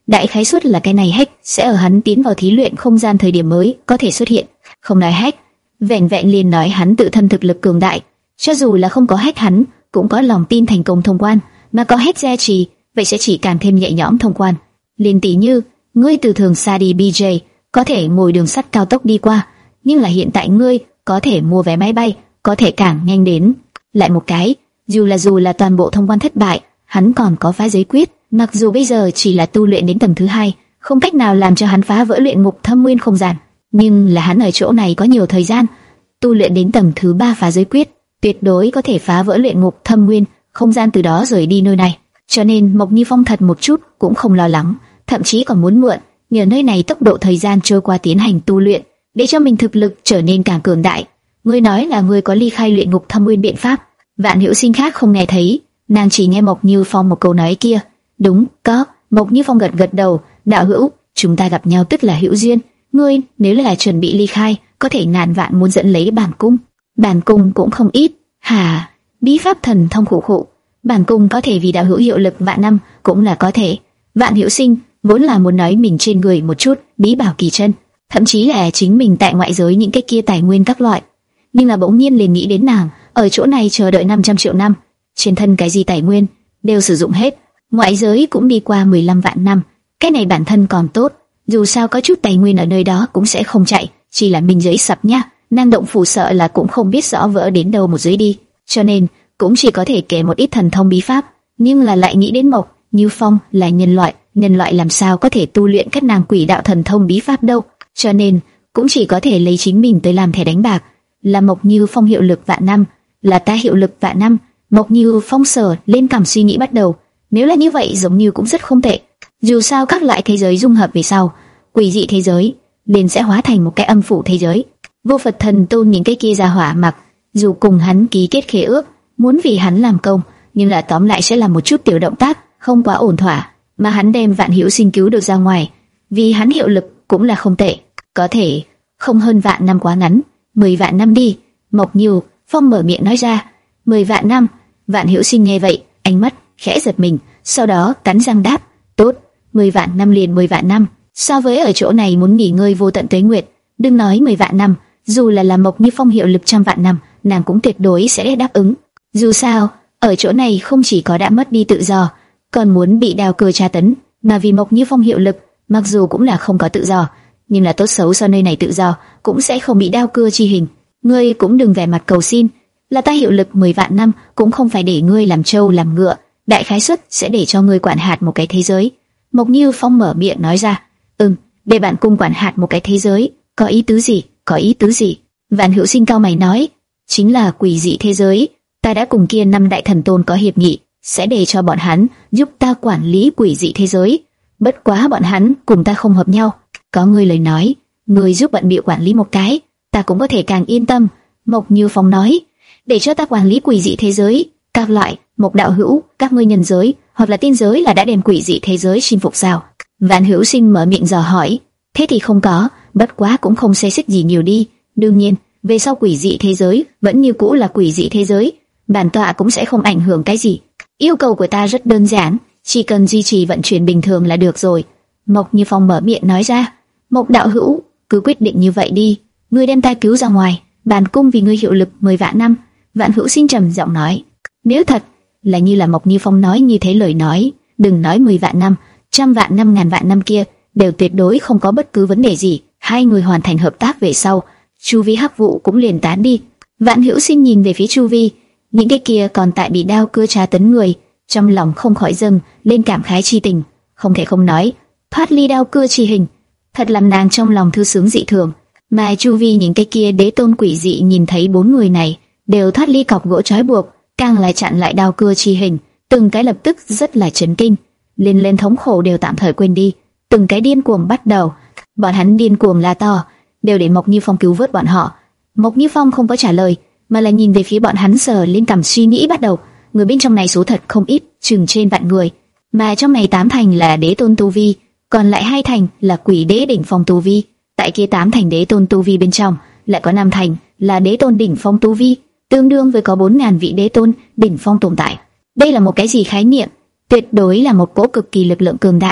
đại khái suất là cái này hack sẽ ở hắn tiến vào thí luyện không gian thời điểm mới có thể xuất hiện. Không nói hack, vẹn vẹn liền nói hắn tự thân thực lực cường đại, cho dù là không có hack hắn cũng có lòng tin thành công thông quan, mà có hack gia trì, vậy sẽ chỉ càng thêm nhẹ nhõm thông quan. Liên tỷ như ngươi từ thường xa đi bê gi, có thể ngồi đường sắt cao tốc đi qua, nhưng là hiện tại ngươi có thể mua vé máy bay, có thể càng nhanh đến. Lại một cái, dù là dù là toàn bộ thông quan thất bại, hắn còn có phá giới quyết, mặc dù bây giờ chỉ là tu luyện đến tầng thứ hai, không cách nào làm cho hắn phá vỡ luyện ngục thâm nguyên không gian, nhưng là hắn ở chỗ này có nhiều thời gian, tu luyện đến tầng thứ ba phá giới quyết, tuyệt đối có thể phá vỡ luyện ngục thâm nguyên không gian, từ đó rời đi nơi này. Cho nên Mộc Như Phong thật một chút cũng không lo lắng, thậm chí còn muốn mượn nhờ nơi này tốc độ thời gian trôi qua tiến hành tu luyện, để cho mình thực lực trở nên càng cường đại. Ngươi nói là ngươi có ly khai luyện ngục thâm nguyên biện pháp? Vạn Hữu Sinh khác không nghe thấy, nàng chỉ nghe Mộc Như Phong một câu nói kia. Đúng, có. Mộc Như Phong gật gật đầu. Đạo hữu, chúng ta gặp nhau tức là hữu duyên. Ngươi nếu là chuẩn bị ly khai, có thể ngàn vạn muốn dẫn lấy bản cung. Bản cung cũng không ít. Hà, bí pháp thần thông khổ khổ. Bản cung có thể vì đạo hữu hiệu lực vạn năm, cũng là có thể. Vạn Hữu Sinh vốn là muốn nói mình trên người một chút bí bảo kỳ chân, thậm chí là chính mình tại ngoại giới những cái kia tài nguyên các loại, nhưng là bỗng nhiên liền nghĩ đến nàng ở chỗ này chờ đợi năm trăm triệu năm, trên thân cái gì tài nguyên đều sử dụng hết, ngoại giới cũng đi qua mười lăm vạn năm, cái này bản thân còn tốt, dù sao có chút tài nguyên ở nơi đó cũng sẽ không chạy, chỉ là mình giới sập nhá, năng động phủ sợ là cũng không biết rõ vỡ đến đâu một giới đi, cho nên cũng chỉ có thể kể một ít thần thông bí pháp, nhưng là lại nghĩ đến Mộc Như Phong là nhân loại, nhân loại làm sao có thể tu luyện các nàng quỷ đạo thần thông bí pháp đâu, cho nên cũng chỉ có thể lấy chính mình tới làm thẻ đánh bạc. Là Mộc Như Phong hiệu lực vạn năm, là ta hiệu lực vạn năm. Mộc Như Phong sờ lên cảm suy nghĩ bắt đầu, nếu là như vậy giống như cũng rất không tệ. Dù sao các loại thế giới dung hợp về sau, quỷ dị thế giới liền sẽ hóa thành một cái âm phủ thế giới. Vô Phật Thần Tôn những cái kia ra hỏa mặc dù cùng hắn ký kết khế ước, muốn vì hắn làm công, nhưng là tóm lại sẽ là một chút tiểu động tác, không quá ổn thỏa, mà hắn đem Vạn Hữu Sinh cứu được ra ngoài, vì hắn hiệu lực cũng là không tệ. Có thể không hơn vạn năm quá ngắn, mười vạn năm đi. Mộc Như Phong mở miệng nói ra. Mười vạn năm. Vạn Hữu Sinh nghe vậy, ánh mắt khẽ giật mình, sau đó cắn răng đáp, tốt, mười vạn năm liền mười vạn năm. So với ở chỗ này muốn nghỉ ngơi vô tận tuế nguyệt, đừng nói mười vạn năm, dù là làm Mộc Như Phong hiệu lực trăm vạn năm, nàng cũng tuyệt đối sẽ đáp ứng. Dù sao, ở chỗ này không chỉ có đã mất đi tự do, còn muốn bị đao cưa tra tấn, mà vì Mộc Như Phong hiệu lực, mặc dù cũng là không có tự do, nhưng là tốt xấu so nơi này tự do, cũng sẽ không bị đao cưa chi hình. Ngươi cũng đừng vẻ mặt cầu xin, là ta hiệu lực mười vạn năm, cũng không phải để ngươi làm trâu làm ngựa, đại khái suất sẽ để cho ngươi quản hạt một cái thế giới. Mộc Như Phong mở miệng nói ra, ừm, để bạn cung quản hạt một cái thế giới, có ý tứ gì? Có ý tứ gì? Vạn Hữu Sinh cao mày nói, chính là quỷ dị thế giới. Ta đã cùng kia năm đại thần tôn có hiệp nghị, sẽ để cho bọn hắn giúp ta quản lý quỷ dị thế giới. Bất quá bọn hắn cùng ta không hợp nhau. Có ngươi lời nói, ngươi giúp bận bịu quản lý một cái, ta cũng có thể càng yên tâm. Mộc Như Phong nói, để cho ta quản lý quỷ dị thế giới, các loại Mộc đạo hữu, các ngươi nhân giới hoặc là tiên giới là đã đem quỷ dị thế giới chinh phục sao? Vạn Hữu Sinh mở miệng dò hỏi. Thế thì không có, bất quá cũng không xê xích gì nhiều đi. Đương nhiên, về sau quỷ dị thế giới vẫn như cũ là quỷ dị thế giới, bản tọa cũng sẽ không ảnh hưởng cái gì. Yêu cầu của ta rất đơn giản, chỉ cần duy trì vận chuyển bình thường là được rồi. Mộc Như Phong mở miệng nói ra. Mộc đạo hữu, cứ quyết định như vậy đi. Ngươi đem ta cứu ra ngoài, bản cung vì ngươi hiệu lực mười vạn năm. Vạn Hữu Sinh trầm giọng nói. Nếu thật là như là Mộc Như Phong nói như thế lời nói, đừng nói mười vạn năm, trăm vạn năm, ngàn vạn năm kia đều tuyệt đối không có bất cứ vấn đề gì. Hai người hoàn thành hợp tác về sau, chu vi hắc vụ cũng liền tán đi. Vạn Hữu Sinh nhìn về phía chu vi, những cái kia còn tại bị đao cưa tra tấn người, trong lòng không khỏi dâng lên cảm khái chi tình, không thể không nói, thoát ly đao cưa chi hình, thật làm nàng trong lòng thư sướng dị thường. Mà chu vi những cái kia đế tôn quỷ dị nhìn thấy bốn người này đều thoát ly cọc gỗ trói buộc, càng lại chặn lại đao cưa chi hình, từng cái lập tức rất là chấn kinh, lên lên thống khổ đều tạm thời quên đi, từng cái điên cuồng bắt đầu, bọn hắn điên cuồng la to, đều để Mộc Như Phong cứu vớt bọn họ. Mộc Như Phong không có trả lời, mà là nhìn về phía bọn hắn, sờ lên cằm suy nghĩ bắt đầu. Người bên trong này số thật không ít, chừng trên vạn người, mà trong này tám thành là đế tôn tu vi, còn lại hai thành là quỷ đế đỉnh phong tu vi. Tại kia tám thành đế tôn tu vi bên trong, lại có năm thành là đế tôn đỉnh phong tu vi, tương đương với có bốn ngàn vị đế tôn đỉnh phong tồn tại. Đây là một cái gì khái niệm? Tuyệt đối là một cỗ cực kỳ lực lượng cường đại.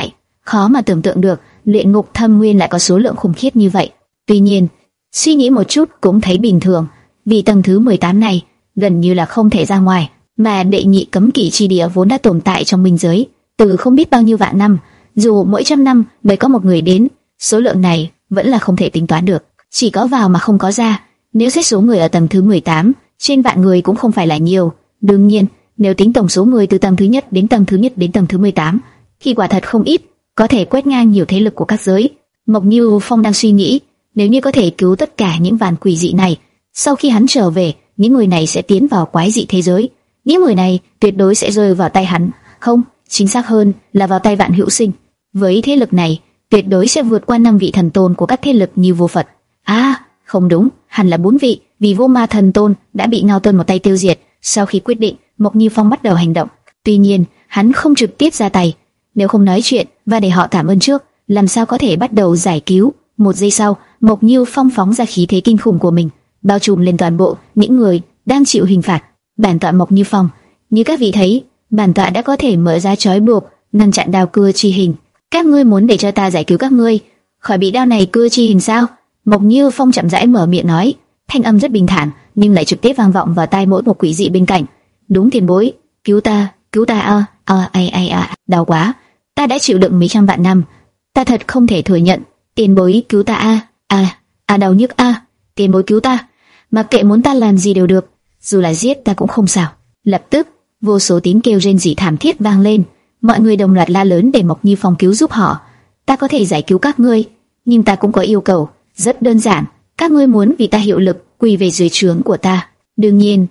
khó mà tưởng tượng được luyện ngục thâm nguyên lại có số lượng khủng khiếp như vậy. Tuy nhiên, suy nghĩ một chút cũng thấy bình thường, vì tầng thứ mười tám này gần như là không thể ra ngoài, mà đệ nhị cấm kỵ chi địa vốn đã tồn tại trong minh giới từ không biết bao nhiêu vạn năm, dù mỗi trăm năm mới có một người đến, số lượng này vẫn là không thể tính toán được, chỉ có vào mà không có ra. Nếu xét số người ở tầng thứ mười tám, trên vạn người cũng không phải là nhiều. Đương nhiên, nếu tính tổng số người từ tầng thứ nhất đến tầng thứ nhất đến tầng thứ mười tám, thì quả thật không ít, có thể quét ngang nhiều thế lực của các giới. Mộc Như Phong đang suy nghĩ, nếu như có thể cứu tất cả những vạn quỷ dị này, sau khi hắn trở về, những người này sẽ tiến vào quái dị thế giới. Những người này tuyệt đối sẽ rơi vào tay hắn, không, chính xác hơn là vào tay Vạn Hữu Sinh. Với thế lực này, tuyệt đối sẽ vượt qua năm vị thần tôn của các thế lực như Vô Phật. À, không đúng, hẳn là bốn vị, vì Vô Ma thần tôn đã bị Ngao Tôn một tay tiêu diệt. Sau khi quyết định, Mộc Như Phong bắt đầu hành động. Tuy nhiên, hắn không trực tiếp ra tay. Nếu không nói chuyện và để họ cảm ơn trước, làm sao có thể bắt đầu giải cứu? Một giây sau, Mộc Như Phong phóng ra khí thế kinh khủng của mình, bao trùm lên toàn bộ những người đang chịu hình phạt. Bản tọa Mộc Như Phong, như các vị thấy, bản tọa đã có thể mở ra trói buộc, ngăn chặn đao cưa chi hình. Các ngươi muốn để cho ta giải cứu các ngươi khỏi bị đao này cưa chi hình sao? Mộc Như Phong chậm rãi mở miệng nói, thanh âm rất bình thản, nhưng lại trực tiếp vang vọng vào tai mỗi một quỷ dị bên cạnh. Đúng tiền bối, cứu ta, cứu ta a, a ai ai a, đau quá, ta đã chịu đựng mấy trăm vạn năm, ta thật không thể thừa nhận. Tiền bối cứu ta a, a, a đau nhức a, tiền bối cứu ta, mặc kệ muốn ta làm gì đều được, dù là giết ta cũng không sao. Lập tức, vô số tiếng kêu rên rỉ thảm thiết vang lên, mọi người đồng loạt la lớn để Mộc Như Phong cứu giúp họ. Ta có thể giải cứu các ngươi, nhưng ta cũng có yêu cầu, rất đơn giản, các ngươi muốn vì ta hiệu lực, quy về dưới trướng của ta. Đương nhiên,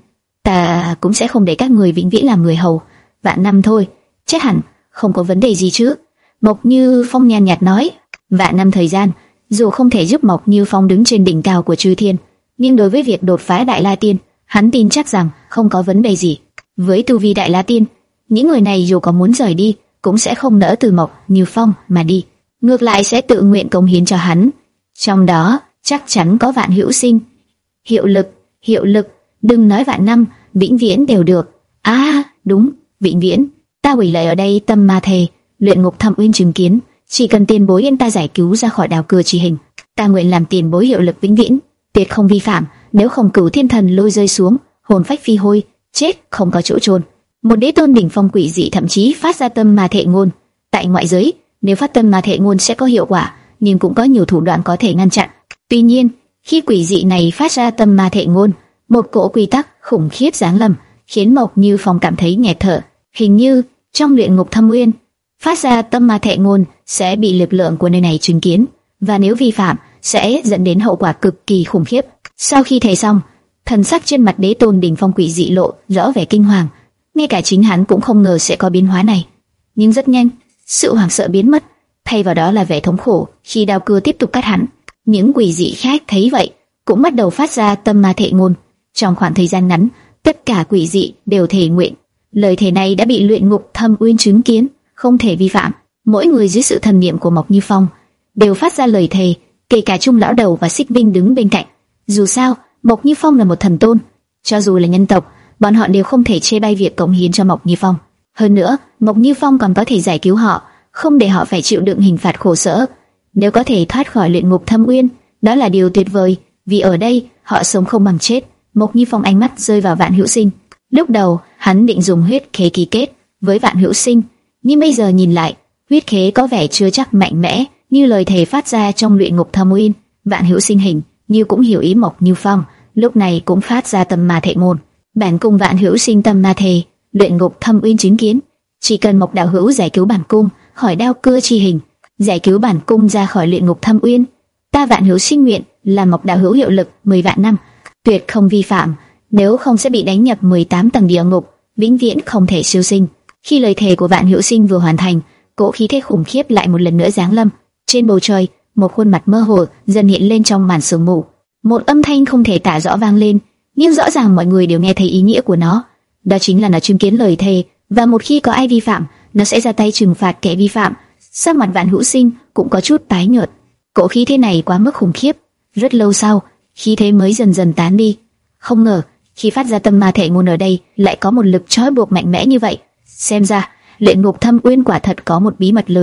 ta cũng sẽ không để các người vĩnh viễn làm người hầu. Vạn năm thôi, chắc hẳn không có vấn đề gì chứ? Mộc Như Phong nhàn nhạt nói. Vạn năm thời gian, dù không thể giúp Mộc Như Phong đứng trên đỉnh cao của chư thiên, nhưng đối với việc đột phá Đại La Tiên, hắn tin chắc rằng không có vấn đề gì. Với tu vi Đại La Tiên, những người này dù có muốn rời đi, cũng sẽ không nỡ từ Mộc Như Phong mà đi, ngược lại sẽ tự nguyện cống hiến cho hắn. Trong đó chắc chắn có Vạn Hữu Sinh. Hiệu lực, hiệu lực, đừng nói vạn năm, vĩnh viễn đều được. À, đúng, vĩnh viễn. Ta hủy lời ở đây tâm ma thề, luyện ngục thâm uyên chứng kiến, chỉ cần tiền bối yên ta giải cứu ra khỏi đào cưa chi hình, ta nguyện làm tiền bối hiệu lực vĩnh viễn, tuyệt không vi phạm. Nếu không cửu thiên thần lôi rơi xuống, hồn phách phi hôi, chết không có chỗ chôn. Một đế tôn đỉnh phong quỷ dị thậm chí phát ra tâm ma thệ ngôn. Tại ngoại giới, nếu phát tâm ma thệ ngôn sẽ có hiệu quả, nhưng cũng có nhiều thủ đoạn có thể ngăn chặn. Tuy nhiên, khi quỷ dị này phát ra tâm ma thệ ngôn, một cỗ quy tắc khủng khiếp giáng lâm, khiến Mộc Như Phong cảm thấy nghẹt thở. Hình như trong luyện ngục thâm uyên, phát ra tâm ma thệ ngôn sẽ bị lực lượng của nơi này chứng kiến, và nếu vi phạm sẽ dẫn đến hậu quả cực kỳ khủng khiếp. Sau khi thề xong, thần sắc trên mặt đế tôn đỉnh phong quỷ dị lộ rõ vẻ kinh hoàng. Ngay cả chính hắn cũng không ngờ sẽ có biến hóa này. Nhưng rất nhanh, sự hoảng sợ biến mất, thay vào đó là vẻ thống khổ khi đao cưa tiếp tục cắt hắn. Những quỷ dị khác thấy vậy, cũng bắt đầu phát ra tâm ma thệ ngôn. Trong khoảng thời gian ngắn, tất cả quỷ dị đều thề nguyện. Lời thề này đã bị luyện ngục thâm uyên chứng kiến, không thể vi phạm. Mỗi người dưới sự thần niệm của Mộc Như Phong đều phát ra lời thề, kể cả Trung lão đầu và Xích Binh đứng bên cạnh. Dù sao, Mộc Như Phong là một thần tôn, cho dù là nhân tộc, bọn họ đều không thể chê bai việc cống hiến cho Mộc Như Phong. Hơn nữa, Mộc Như Phong còn có thể giải cứu họ, không để họ phải chịu đựng hình phạt khổ sở. Nếu có thể thoát khỏi luyện ngục thâm uyên, đó là điều tuyệt vời, vì ở đây họ sống không bằng chết. Mộc Như Phong ánh mắt rơi vào Vạn Hữu Sinh. Lúc đầu, hắn định dùng huyết khế ký kết với Vạn Hữu Sinh, nhưng bây giờ nhìn lại, huyết khế có vẻ chưa chắc mạnh mẽ như lời thề phát ra trong luyện ngục thâm uyên. Vạn Hữu Sinh hình như cũng hiểu ý Mộc Như Phong, lúc này cũng phát ra tâm ma thệ ngôn. Bản cung Vạn Hữu Sinh tâm ma thề, luyện ngục thâm uyên chứng kiến, chỉ cần Mộc đạo hữu giải cứu bản cung khỏi đao cưa chi hình, giải cứu bản cung ra khỏi luyện ngục thâm uyên, ta Vạn Hữu Sinh nguyện làm Mộc đạo hữu hiệu lực mười vạn năm, tuyệt không vi phạm, nếu không sẽ bị đánh nhập mười tám tầng địa ngục, vĩnh viễn không thể siêu sinh. Khi lời thề của Vạn Hữu Sinh vừa hoàn thành, cỗ khí thế khủng khiếp lại một lần nữa giáng lâm. Trên bầu trời, một khuôn mặt mơ hồ dần hiện lên trong màn sương mù. Một âm thanh không thể tả rõ vang lên, nhưng rõ ràng mọi người đều nghe thấy ý nghĩa của nó. Đó chính là nó chứng kiến lời thề, và một khi có ai vi phạm, nó sẽ ra tay trừng phạt kẻ vi phạm. Sắc mặt Vạn Hữu Sinh cũng có chút tái nhợt. Cỗ khí thế này quá mức khủng khiếp. Rất lâu sau, khí thế mới dần dần tán đi. Không ngờ, khi phát ra tâm ma thệ ngôn ở đây lại có một lực trói buộc mạnh mẽ như vậy. Xem ra, luyện ngục thâm uyên quả thật có một bí mật lớn,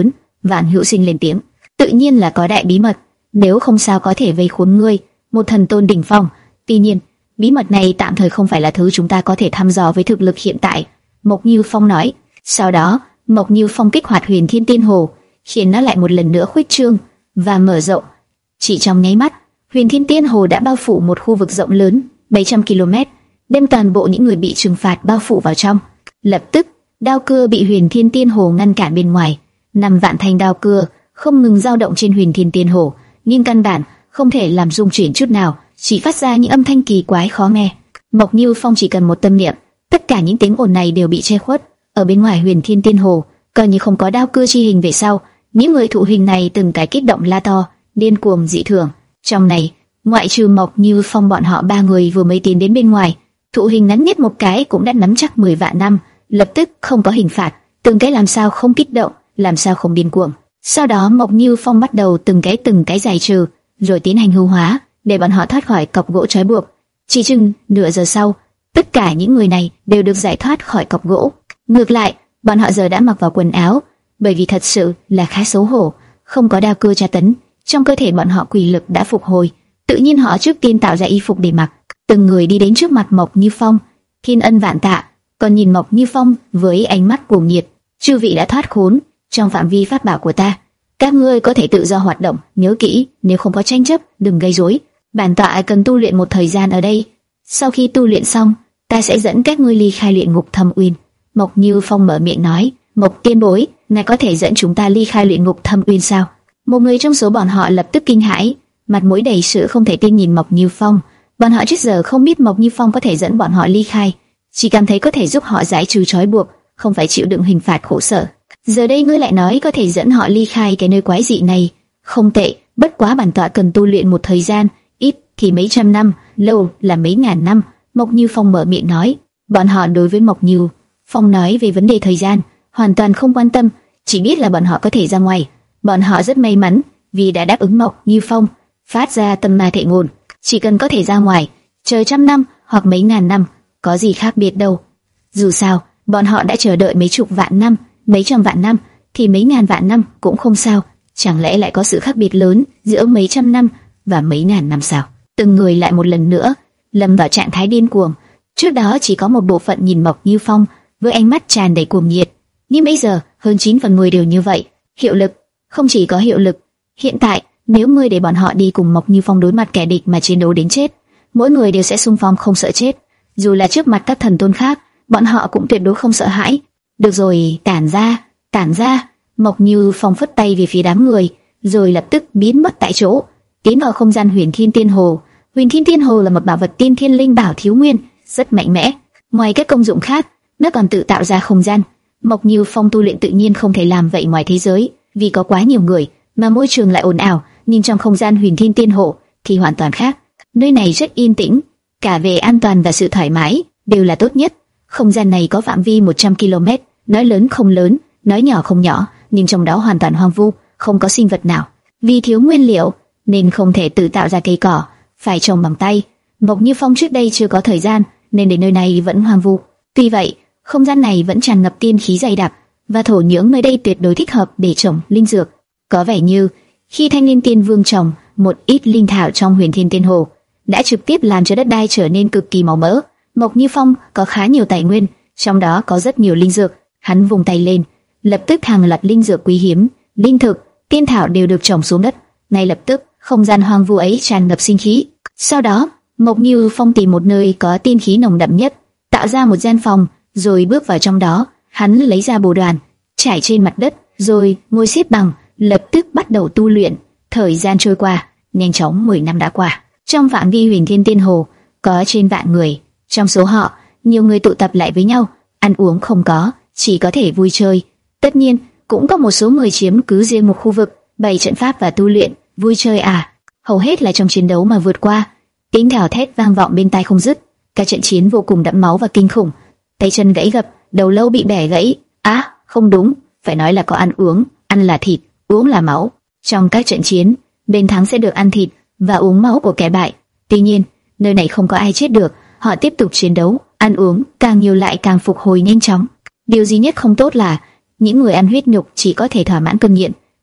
Vạn Hữu Sinh lên tiếng, tự nhiên là có đại bí mật, nếu không sao có thể vây khốn ngươi, một thần tôn đỉnh phong. Tuy nhiên, bí mật này tạm thời không phải là thứ chúng ta có thể thăm dò với thực lực hiện tại. Mộc Như Phong nói. Sau đó, Mộc Như Phong kích hoạt Huyền Thiên Tiên Hồ, khiến nó lại một lần nữa khuếch trương và mở rộng. Chỉ trong nháy mắt, Huyền Thiên Tiên Hồ đã bao phủ một khu vực rộng lớn, bảy trăm ki lô mét, đem toàn bộ những người bị trừng phạt bao phủ vào trong. Lập tức, đao cưa bị Huyền Thiên Tiên Hồ ngăn cản bên ngoài. Năm vạn thanh đao cưa không ngừng dao động trên Huyền Thiên Tiên Hồ, nhưng căn bản không thể làm rung chuyển chút nào, chỉ phát ra những âm thanh kỳ quái khó nghe. Mộc Như Phong chỉ cần một tâm niệm, tất cả những tiếng ồn này đều bị che khuất. Ở bên ngoài Huyền Thiên Tiên Hồ, coi như không có đao cưa chi hình về sau, những người thụ hình này từng cái kích động la to, điên cuồng dị thường. Trong này, ngoại trừ Mộc Như Phong, bọn họ ba người vừa mới tiến đến bên ngoài, thụ hình ngắn nhất một cái cũng đã nắm chắc mười vạn năm, lập tức không có hình phạt, từng cái làm sao không kích động, làm sao không điên cuồng. Sau đó Mộc Như Phong bắt đầu từng cái từng cái giải trừ, rồi tiến hành hưu hóa, để bọn họ thoát khỏi cọc gỗ trói buộc. Chỉ chừng nửa giờ sau, tất cả những người này đều được giải thoát khỏi cọc gỗ. Ngược lại, bọn họ giờ đã mặc vào quần áo, bởi vì thật sự là khá xấu hổ, không có đao cưa tra tấn, trong cơ thể bọn họ quỷ lực đã phục hồi. Tự nhiên họ trước tiên tạo ra y phục để mặc. Từng người đi đến trước mặt Mộc Như Phong, thiên ân vạn tạ, còn nhìn Mộc Như Phong với ánh mắt cuồng nhiệt. Chư vị đã thoát khốn trong phạm vi pháp bảo của ta, các ngươi có thể tự do hoạt động. Nhớ kỹ, nếu không có tranh chấp, đừng gây rối. Bản tọa cần tu luyện một thời gian ở đây. Sau khi tu luyện xong, ta sẽ dẫn các ngươi ly khai luyện ngục Thâm Uyên. Mộc Như Phong mở miệng nói, Mộc Tiên Bối, ngài có thể dẫn chúng ta ly khai luyện ngục Thâm Uyên sao? Một người trong số bọn họ lập tức kinh hãi, mặt mũi đầy sự không thể tin nhìn Mộc Như Phong. Bọn họ trước giờ không biết Mộc Như Phong có thể dẫn bọn họ ly khai, chỉ cảm thấy có thể giúp họ giải trừ trói buộc, không phải chịu đựng hình phạt khổ sở. Giờ đây ngươi lại nói có thể dẫn họ ly khai cái nơi quái dị này, không tệ. Bất quá bản tọa cần tu luyện một thời gian, ít thì mấy trăm năm, lâu là mấy ngàn năm. Mộc Như Phong mở miệng nói. Bọn họ đối với Mộc Như Phong nói về vấn đề thời gian hoàn toàn không quan tâm, chỉ biết là bọn họ có thể ra ngoài. Bọn họ rất may mắn vì đã đáp ứng Mộc Như Phong phát ra tâm ma thệ ngôn, chỉ cần có thể ra ngoài, chờ trăm năm hoặc mấy ngàn năm, có gì khác biệt đâu. Dù sao, bọn họ đã chờ đợi mấy chục vạn năm, mấy trăm vạn năm, thì mấy ngàn vạn năm cũng không sao. Chẳng lẽ lại có sự khác biệt lớn giữa mấy trăm năm và mấy ngàn năm sao? Từng người lại một lần nữa lâm vào trạng thái điên cuồng. Trước đó chỉ có một bộ phận nhìn Mộc Như Phong với ánh mắt tràn đầy cuồng nhiệt, nhưng bây giờ hơn chín phần mười đều như vậy. Hiệu lực, không chỉ có hiệu lực. Hiện tại, nếu ngươi để bọn họ đi cùng Mộc Như Phong đối mặt kẻ địch mà chiến đấu đến chết, mỗi người đều sẽ xung phong không sợ chết. Dù là trước mặt các thần tôn khác, bọn họ cũng tuyệt đối không sợ hãi. Được rồi, tản ra, tản ra. Mộc Như Phong phất tay về phía đám người, rồi lập tức biến mất tại chỗ, tiến vào không gian Huyền Thiên Tiên Hồ. Huyền Thiên Tiên Hồ là một bảo vật tiên thiên linh bảo thiếu nguyên, rất mạnh mẽ. Ngoài các công dụng khác, nó còn tự tạo ra không gian. Mộc Như Phong tu luyện tự nhiên không thể làm vậy ngoài thế giới, vì có quá nhiều người, mà môi trường lại ồn ào. Nhưng trong không gian Huyền Thiên Tiên Hồ thì hoàn toàn khác. Nơi này rất yên tĩnh, cả về an toàn và sự thoải mái đều là tốt nhất. Không gian này có phạm vi một trăm ki lô mét, nói lớn không lớn, nói nhỏ không nhỏ, nhưng trong đó hoàn toàn hoang vu, không có sinh vật nào. Vì thiếu nguyên liệu nên không thể tự tạo ra cây cỏ, phải trồng bằng tay. Mộc Như Phong trước đây chưa có thời gian nên để nơi này vẫn hoang vu. Tuy vậy, không gian này vẫn tràn ngập tiên khí dày đặc, và thổ nhưỡng nơi đây tuyệt đối thích hợp để trồng linh dược. Có vẻ như khi Thanh Linh Tiên Vương trồng một ít linh thảo trong Huyền Thiên Tiên Hồ, đã trực tiếp làm cho đất đai trở nên cực kỳ màu mỡ. Mộc Như Phong có khá nhiều tài nguyên, trong đó có rất nhiều linh dược. Hắn vùng tay lên, lập tức hàng loạt linh dược quý hiếm, linh thực, tiên thảo đều được trồng xuống đất. Ngay lập tức, không gian hoang vu ấy tràn ngập sinh khí. Sau đó, Mộc Như Phong tìm một nơi có tiên khí nồng đậm nhất, tạo ra một gian phòng, rồi bước vào trong đó. Hắn lấy ra bồ đoàn, trải trên mặt đất, rồi ngồi xếp bằng, lập tức bắt đầu tu luyện. Thời gian trôi qua, nhanh chóng mười năm đã qua. Trong phạm vi Huyền Thiên Tiên Hồ có trên vạn người, trong số họ, nhiều người tụ tập lại với nhau, ăn uống không có, chỉ có thể vui chơi. Tất nhiên, cũng có một số người chiếm cứ riêng một khu vực, bày trận pháp và tu luyện, vui chơi à. Hầu hết là trong chiến đấu mà vượt qua. Tiếng gào thét vang vọng bên tai không dứt. Các trận chiến vô cùng đẫm máu và kinh khủng. Tay chân gãy gập, đầu lâu bị bẻ gãy. Á, à, không đúng, phải nói là có ăn uống, ăn là thịt, uống là máu. Trong các trận chiến, bên thắng sẽ được ăn thịt và uống máu của kẻ bại. Tuy nhiên, nơi này không có ai chết được, họ tiếp tục chiến đấu, ăn uống, càng nhiều lại càng phục hồi nhanh chóng. Điều duy nhất không tốt là những người ăn huyết nhục chỉ có thể thỏa mãn cơn nghiện,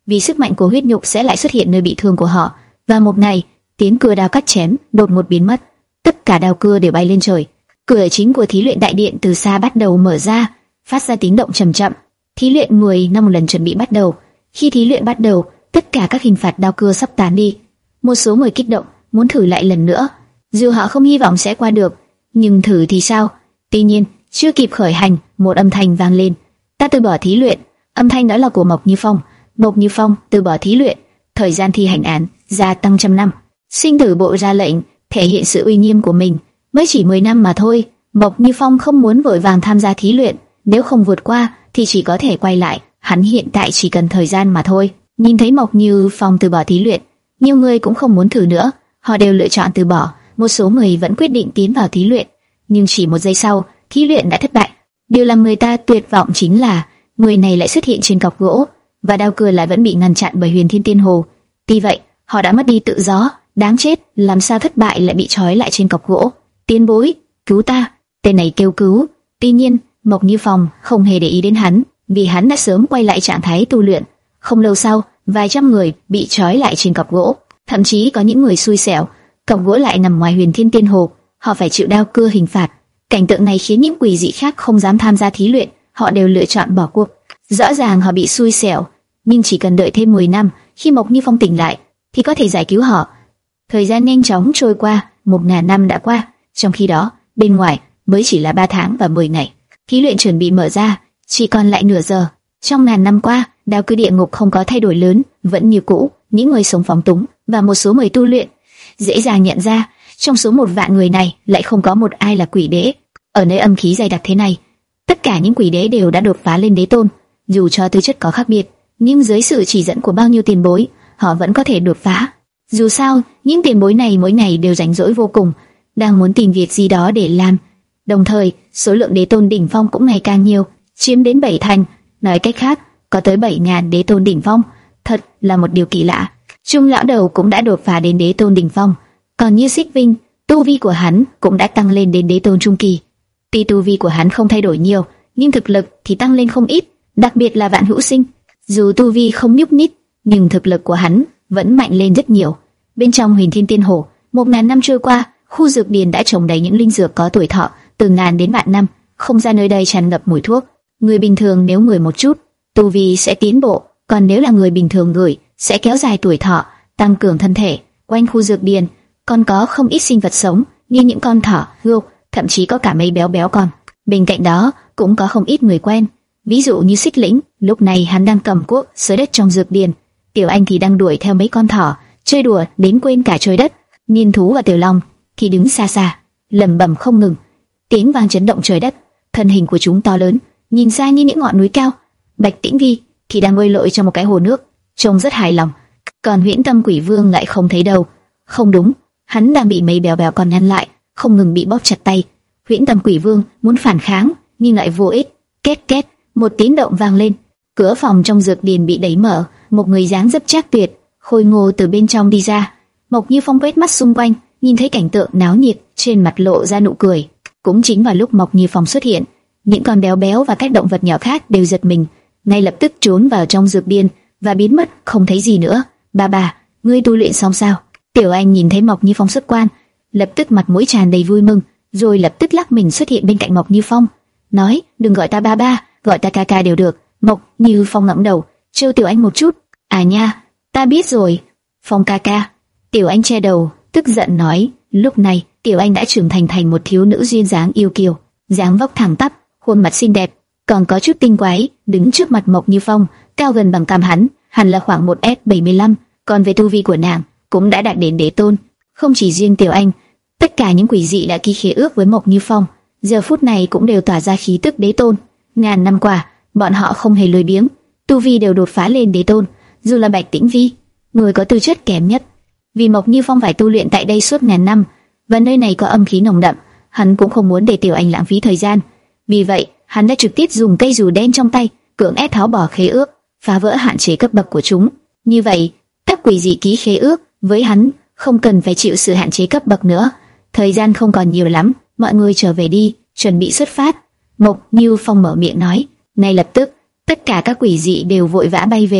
vì sức mạnh của huyết nhục sẽ lại xuất hiện nơi bị thương của họ. Và một ngày, tiếng cưa đao cắt chém đột ngột biến mất, tất cả đao cưa đều bay lên trời. Cửa chính của thí luyện đại điện từ xa bắt đầu mở ra, phát ra tiếng động trầm chậm. Thí luyện mười năm một lần chuẩn bị bắt đầu. Khi thí luyện bắt đầu, tất cả các hình phạt đao cưa sắp tàn đi. Một số người kích động, muốn thử lại lần nữa. Dù họ không hy vọng sẽ qua được, nhưng thử thì sao? Tuy nhiên, chưa kịp khởi hành, một âm thanh vang lên. Ta từ bỏ thí luyện. Âm thanh đó là của Mộc Như Phong. Mộc Như Phong từ bỏ thí luyện. Thời gian thi hành án gia tăng trăm năm. Sinh tử bộ ra lệnh, thể hiện sự uy nghiêm của mình. Mới chỉ mười năm mà thôi. Mộc Như Phong không muốn vội vàng tham gia thí luyện. Nếu không vượt qua, thì chỉ có thể quay lại. Hắn hiện tại chỉ cần thời gian mà thôi. Nhìn thấy Mộc Như Phong từ bỏ thí luyện, nhiều người cũng không muốn thử nữa. Họ đều lựa chọn từ bỏ. Một số người vẫn quyết định tiến vào thí luyện, nhưng chỉ một giây sau, thí luyện đã thất bại. Điều làm người ta tuyệt vọng chính là người này lại xuất hiện trên cọc gỗ, và đao cưa lại vẫn bị ngăn chặn bởi Huyền Thiên Tiên Hồ. Tuy vậy, họ đã mất đi tự do. Đáng chết, làm sao thất bại lại bị trói lại trên cọc gỗ? Tiên bối, cứu ta! Tên này kêu cứu. Tuy nhiên, Mộc Như Phong không hề để ý đến hắn, vì hắn đã sớm quay lại trạng thái tu luyện. Không lâu sau, vài trăm người bị trói lại trên cọc gỗ, thậm chí có những người xui xẻo, cọc gỗ lại nằm ngoài Huyền Thiên Tiên Hồ, họ phải chịu đao cưa hình phạt. Cảnh tượng này khiến những quỷ dị khác không dám tham gia thí luyện, họ đều lựa chọn bỏ cuộc. Rõ ràng họ bị xui xẻo, nhưng chỉ cần đợi thêm mười năm, khi Mộc Như Phong tỉnh lại, thì có thể giải cứu họ. Thời gian nhanh chóng trôi qua, một ngàn năm đã qua, trong khi đó, bên ngoài mới chỉ là ba tháng và mười ngày. Thí luyện chuẩn bị mở ra, chỉ còn lại nửa giờ. Trong ngàn năm qua, đao cưa địa ngục không có thay đổi lớn, vẫn như cũ. Những người sống phóng túng và một số người tu luyện dễ dàng nhận ra, trong số một vạn người này lại không có một ai là quỷ đế. Ở nơi âm khí dày đặc thế này, tất cả những quỷ đế đều đã đột phá lên đế tôn. Dù cho tư chất có khác biệt, nhưng dưới sự chỉ dẫn của bao nhiêu tiền bối, họ vẫn có thể đột phá. Dù sao, những tiền bối này mỗi ngày đều rảnh rỗi vô cùng, đang muốn tìm việc gì đó để làm. Đồng thời, số lượng đế tôn đỉnh phong cũng ngày càng nhiều, chiếm đến bảy thành. Nói cách khác, có tới bảy ngàn đế tôn đỉnh phong. Thật là một điều kỳ lạ. Trung lão đầu cũng đã đột phá đến đế tôn đỉnh phong, còn như Xích Vinh, tu vi của hắn cũng đã tăng lên đến đế tôn trung kỳ. Tuy tu vi của hắn không thay đổi nhiều, nhưng thực lực thì tăng lên không ít, đặc biệt là Vạn Hữu Sinh. Dù tu vi không nhúc nhích, nhưng thực lực của hắn vẫn mạnh lên rất nhiều. Bên trong Huyền Thiên Tiên Hồ, một ngàn năm trôi qua, khu dược điền đã trồng đầy những linh dược có tuổi thọ từ ngàn đến vạn năm. Không gian nơi đây tràn ngập mùi thuốc. Người bình thường nếu ngửi một chút, tu vi sẽ tiến bộ, còn nếu là người bình thường ngửi, sẽ kéo dài tuổi thọ, tăng cường thân thể. Quanh khu dược điền còn có không ít sinh vật sống, như những con thỏ, hươu, thậm chí có cả mấy béo béo con. Bên cạnh đó cũng có không ít người quen, ví dụ như Xích Lĩnh, lúc này hắn đang cầm cuốc xới đất trong dược điền. Tiểu Anh thì đang đuổi theo mấy con thỏ, chơi đùa đến quên cả trời đất. Niên Thú và Tiểu Long thì đứng xa xa, lẩm bẩm không ngừng, tiếng vang chấn động trời đất. Thân hình của chúng to lớn, nhìn ra như những ngọn núi cao. Bạch Tĩnh Vi thì đang bơi lội trong một cái hồ nước, trông rất hài lòng. Còn Huyễn Tâm Quỷ Vương lại không thấy đâu. Không đúng, hắn đang bị mấy béo béo con nhăn lại, không ngừng bị bóp chặt tay. Huyễn Tâm Quỷ Vương muốn phản kháng nhưng lại vô ích. Két két, một tiếng động vang lên. Cửa phòng trong dược điền bị đẩy mở, một người dáng dấp trác tuyệt, khôi ngô từ bên trong đi ra. Mộc Như Phong quét mắt xung quanh, nhìn thấy cảnh tượng náo nhiệt, trên mặt lộ ra nụ cười. Cũng chính vào lúc Mộc Như Phong xuất hiện, những con béo béo và các động vật nhỏ khác đều giật mình, ngay lập tức trốn vào trong dược điền và biến mất không thấy gì nữa. Ba bà, ngươi tu luyện xong sao? Tiểu Anh nhìn thấy Mộc Như Phong xuất quan, lập tức mặt mũi tràn đầy vui mừng, rồi lập tức lắc mình xuất hiện bên cạnh Mộc Như Phong, nói: đừng gọi ta ba ba, gọi ta ca ca đều được. Mộc Như Phong ngẩng đầu, trêu Tiểu Anh một chút. À nha, ta biết rồi, Phong ca ca. Tiểu Anh che đầu, tức giận nói. Lúc này, Tiểu Anh đã trưởng thành thành một thiếu nữ duyên dáng yêu kiều, dáng vóc thẳng tắp, khuôn mặt xinh đẹp, còn có chút tinh quái, đứng trước mặt Mộc Như Phong, cao gần bằng cằm hắn, hẳn là khoảng một mét bảy mươi lăm, còn về tu vi của nàng cũng đã đạt đến đế tôn. Không chỉ riêng Tiểu Anh, tất cả những quỷ dị đã ký khế ước với Mộc Như Phong, giờ phút này cũng đều tỏa ra khí tức đế tôn. Ngàn năm qua, bọn họ không hề lười biếng, tu vi đều đột phá lên đế tôn. Dù là Bạch Tĩnh Vi, người có tư chất kém nhất, vì Mộc Như Phong phải tu luyện tại đây suốt ngàn năm, và nơi này có âm khí nồng đậm, hắn cũng không muốn để Tiểu Anh lãng phí thời gian. Vì vậy, hắn đã trực tiếp dùng cây dù đen trong tay, cưỡng ép tháo bỏ khế ước, phá vỡ hạn chế cấp bậc của chúng. Như vậy, các quỷ dị ký khế ước với hắn không cần phải chịu sự hạn chế cấp bậc nữa. Thời gian không còn nhiều lắm, mọi người trở về đi, chuẩn bị xuất phát. Mộc Như Phong mở miệng nói. Ngay lập tức, tất cả các quỷ dị đều vội vã bay về.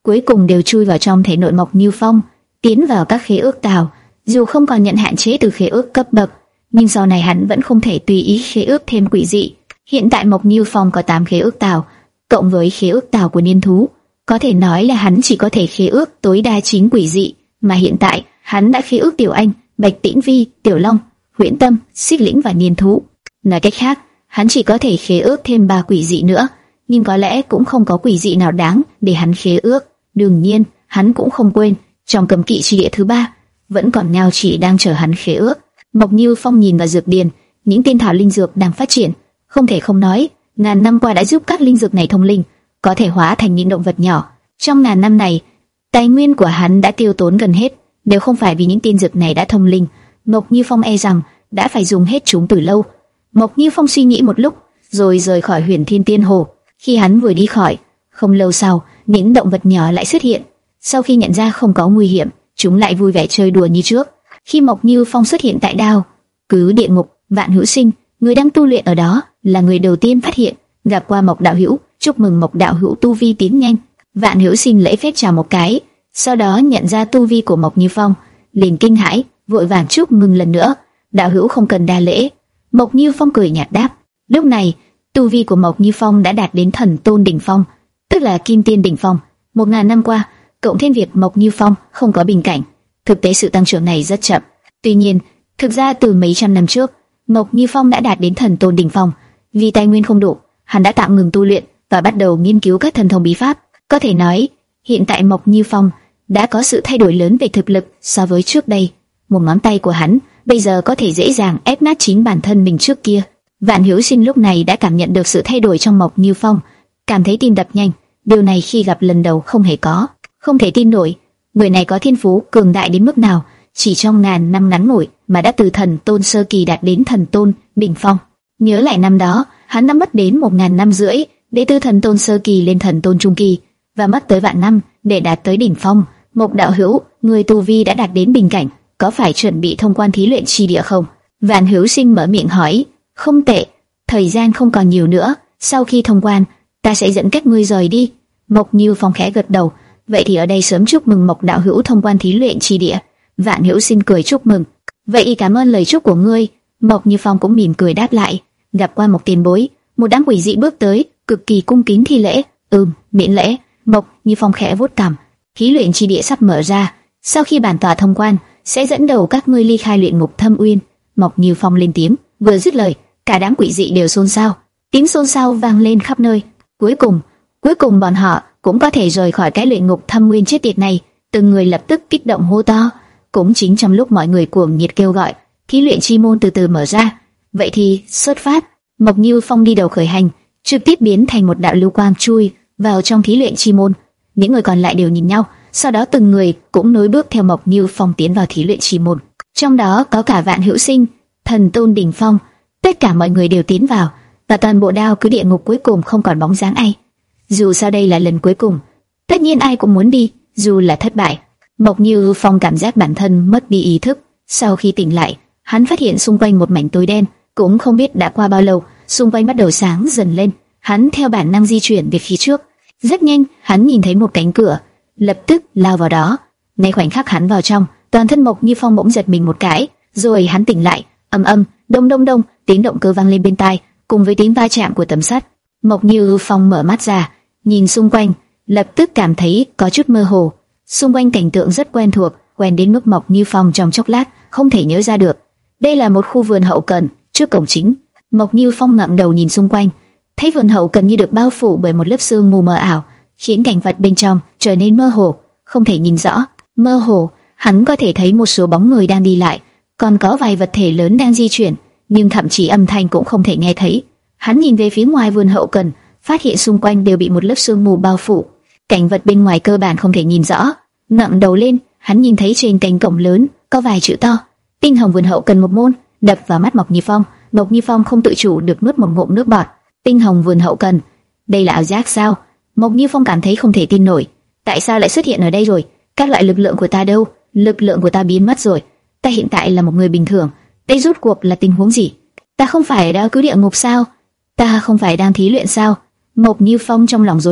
cuối cùng đều chui vào trong thể nội Mộc Như Phong, tiến vào các khế ước tào. Dù không còn nhận hạn chế từ khế ước cấp bậc, nhưng sau này hắn vẫn không thể tùy ý khế ước thêm quỷ dị. Hiện tại Mộc Như Phong có tám khế ước tào, cộng với khế ước tào của niên thú, có thể nói là hắn chỉ có thể khế ước tối đa chín quỷ dị, mà hiện tại hắn đã khế ước Tiểu Anh, Bạch Tĩnh Vi, Tiểu Long, Huyễn Tâm, Xích Lĩnh và niên thú. Nói cách khác, hắn chỉ có thể khế ước thêm ba quỷ dị nữa, nhưng có lẽ cũng không có quỷ dị nào đáng để hắn khế ước. Đương nhiên, hắn cũng không quên, trong cấm kỵ chi địa thứ ba, vẫn còn ngao chỉ đang chờ hắn khế ước. Mộc Như Phong nhìn vào dược điền, những tiên thảo linh dược đang phát triển, không thể không nói, ngàn năm qua đã giúp các linh dược này thông linh, có thể hóa thành những động vật nhỏ. Trong ngàn năm này, tài nguyên của hắn đã tiêu tốn gần hết, nếu không phải vì những tiên dược này đã thông linh, Mộc Như Phong e rằng đã phải dùng hết chúng từ lâu. Mộc Như Phong suy nghĩ một lúc, rồi rời khỏi Huyền Thiên Tiên Hồ. Khi hắn vừa đi khỏi, không lâu sau, những động vật nhỏ lại xuất hiện. Sau khi nhận ra không có nguy hiểm, chúng lại vui vẻ chơi đùa như trước. Khi Mộc Như Phong xuất hiện tại Đao Cứ Địa Ngục, Vạn Hữu Sinh, người đang tu luyện ở đó, là người đầu tiên phát hiện, gặp qua Mộc đạo hữu, chúc mừng Mộc đạo hữu tu vi tiến nhanh. Vạn Hữu Sinh lễ phép chào một cái, sau đó nhận ra tu vi của Mộc Như Phong, liền kinh hãi, vội vàng chúc mừng lần nữa. Đạo hữu không cần đa lễ. Mộc Như Phong cười nhạt đáp. Lúc này, tu vi của Mộc Như Phong đã đạt đến thần tôn đỉnh phong, tức là kim tiên đỉnh phong. Một ngàn năm qua, cộng thêm việc Mộc Như Phong không có bình cảnh, thực tế sự tăng trưởng này rất chậm. Tuy nhiên, thực ra từ mấy trăm năm trước, Mộc Như Phong đã đạt đến thần tôn đỉnh phong. Vì tài nguyên không đủ, hắn đã tạm ngừng tu luyện và bắt đầu nghiên cứu các thần thông bí pháp. Có thể nói, hiện tại Mộc Như Phong đã có sự thay đổi lớn về thực lực so với trước đây. Một ngón tay của hắn bây giờ có thể dễ dàng ép nát chính bản thân mình trước kia. Vạn Hữu Sinh lúc này đã cảm nhận được sự thay đổi trong Mộc Như Phong, cảm thấy tim đập nhanh. Điều này khi gặp lần đầu không hề có, không thể tin nổi. Người này có thiên phú cường đại đến mức nào, chỉ trong ngàn năm ngắn ngủi mà đã từ thần tôn sơ kỳ đạt đến thần tôn đỉnh phong. Nhớ lại năm đó, hắn đã mất đến một ngàn năm rưỡi để từ thần tôn sơ kỳ lên thần tôn trung kỳ, và mất tới vạn năm để đạt tới đỉnh phong. Mộc đạo hữu, người tu vi đã đạt đến bình cảnh, có phải chuẩn bị thông quan thí luyện chi địa không? Vạn Hữu Sinh mở miệng hỏi. Không tệ, thời gian không còn nhiều nữa, sau khi thông quan, ta sẽ dẫn các ngươi rời đi. Mộc Như Phong khẽ gật đầu. Vậy thì ở đây sớm chúc mừng Mộc đạo hữu thông quan thí luyện chi địa. Vạn Hữu Sinh cười chúc mừng. Vậy cảm ơn lời chúc của ngươi. Mộc Như Phong cũng mỉm cười đáp lại. Gặp qua một tiền bối, một đám quỷ dị bước tới, cực kỳ cung kính thi lễ. Ừm, miễn lễ. Mộc Như Phong khẽ vuốt cằm. Thí luyện chi địa sắp mở ra, sau khi bản tọa thông quan, sẽ dẫn đầu các ngươi ly khai luyện ngục Thâm Uyên. Mộc Như Phong lên tiếng, vừa dứt lời, cả đám quỷ dị đều xôn xao, tiếng xôn xao vang lên khắp nơi. Cuối cùng, cuối cùng bọn họ cũng có thể rời khỏi cái luyện ngục Thâm Uyên chết tiệt này. Từng người lập tức kích động hô to. Cũng chính trong lúc mọi người cuồng nhiệt kêu gọi, thí luyện chi môn từ từ mở ra. Vậy thì xuất phát. Mộc Như Phong đi đầu khởi hành, trực tiếp biến thành một đạo lưu quang chui vào trong thí luyện chi môn. Những người còn lại đều nhìn nhau, sau đó từng người cũng nối bước theo Mộc Như Phong tiến vào thí luyện chi môn. Trong đó có cả Vạn Hữu Sinh, thần tôn đỉnh phong, tất cả mọi người đều tiến vào, và toàn bộ Đao Cứ Địa Ngục cuối cùng không còn bóng dáng ai. Dù sao đây là lần cuối cùng, tất nhiên ai cũng muốn đi, dù là thất bại. Mộc Như Phong cảm giác bản thân mất đi ý thức. Sau khi tỉnh lại, hắn phát hiện xung quanh một mảnh tối đen, cũng không biết đã qua bao lâu, xung quanh bắt đầu sáng dần lên. Hắn theo bản năng di chuyển về phía trước. Rất nhanh, hắn nhìn thấy một cánh cửa, lập tức lao vào đó. Ngay khoảnh khắc hắn vào trong, toàn thân Mộc Như Phong bỗng giật mình một cái, rồi hắn tỉnh lại. Ầm ầm, đông đông đông, tiếng động cơ vang lên bên tai, cùng với tiếng va chạm của tấm sắt. Mộc Như Phong mở mắt ra, nhìn xung quanh, lập tức cảm thấy có chút mơ hồ. Xung quanh cảnh tượng rất quen thuộc, quen đến mức Mộc Như Phong trong chốc lát không thể nhớ ra được. Đây là một khu vườn hậu cần, trước cổng chính. Mộc Như Phong ngẩng đầu nhìn xung quanh, thấy vườn hậu cần như được bao phủ bởi một lớp sương mù mờ ảo, khiến cảnh vật bên trong trở nên mơ hồ, không thể nhìn rõ. Mơ hồ, hắn có thể thấy một số bóng người đang đi lại, còn có vài vật thể lớn đang di chuyển, nhưng thậm chí âm thanh cũng không thể nghe thấy. Hắn nhìn về phía ngoài vườn hậu cần, phát hiện xung quanh đều bị một lớp sương mù bao phủ, cảnh vật bên ngoài cơ bản không thể nhìn rõ. Ngẩng đầu lên, hắn nhìn thấy trên cánh cổng lớn có vài chữ to: Tinh Hồng Vườn Hậu Cần một môn. Đập vào mắt Mộc Như Phong, Mộc Như Phong không tự chủ được nuốt một ngụm nước bọt. Tinh Hồng Vườn Hậu Cần, đây là ảo giác sao? Mộc Như Phong cảm thấy không thể tin nổi. Tại sao lại xuất hiện ở đây rồi? Các loại lực lượng của ta đâu? Lực lượng của ta biến mất rồi. Ta hiện tại là một người bình thường. Đây rốt cuộc là tình huống gì? Ta không phải đã cứ địa ngục sao? Ta không phải đang thí luyện sao? Mộc Như Phong trong lòng rối loạn,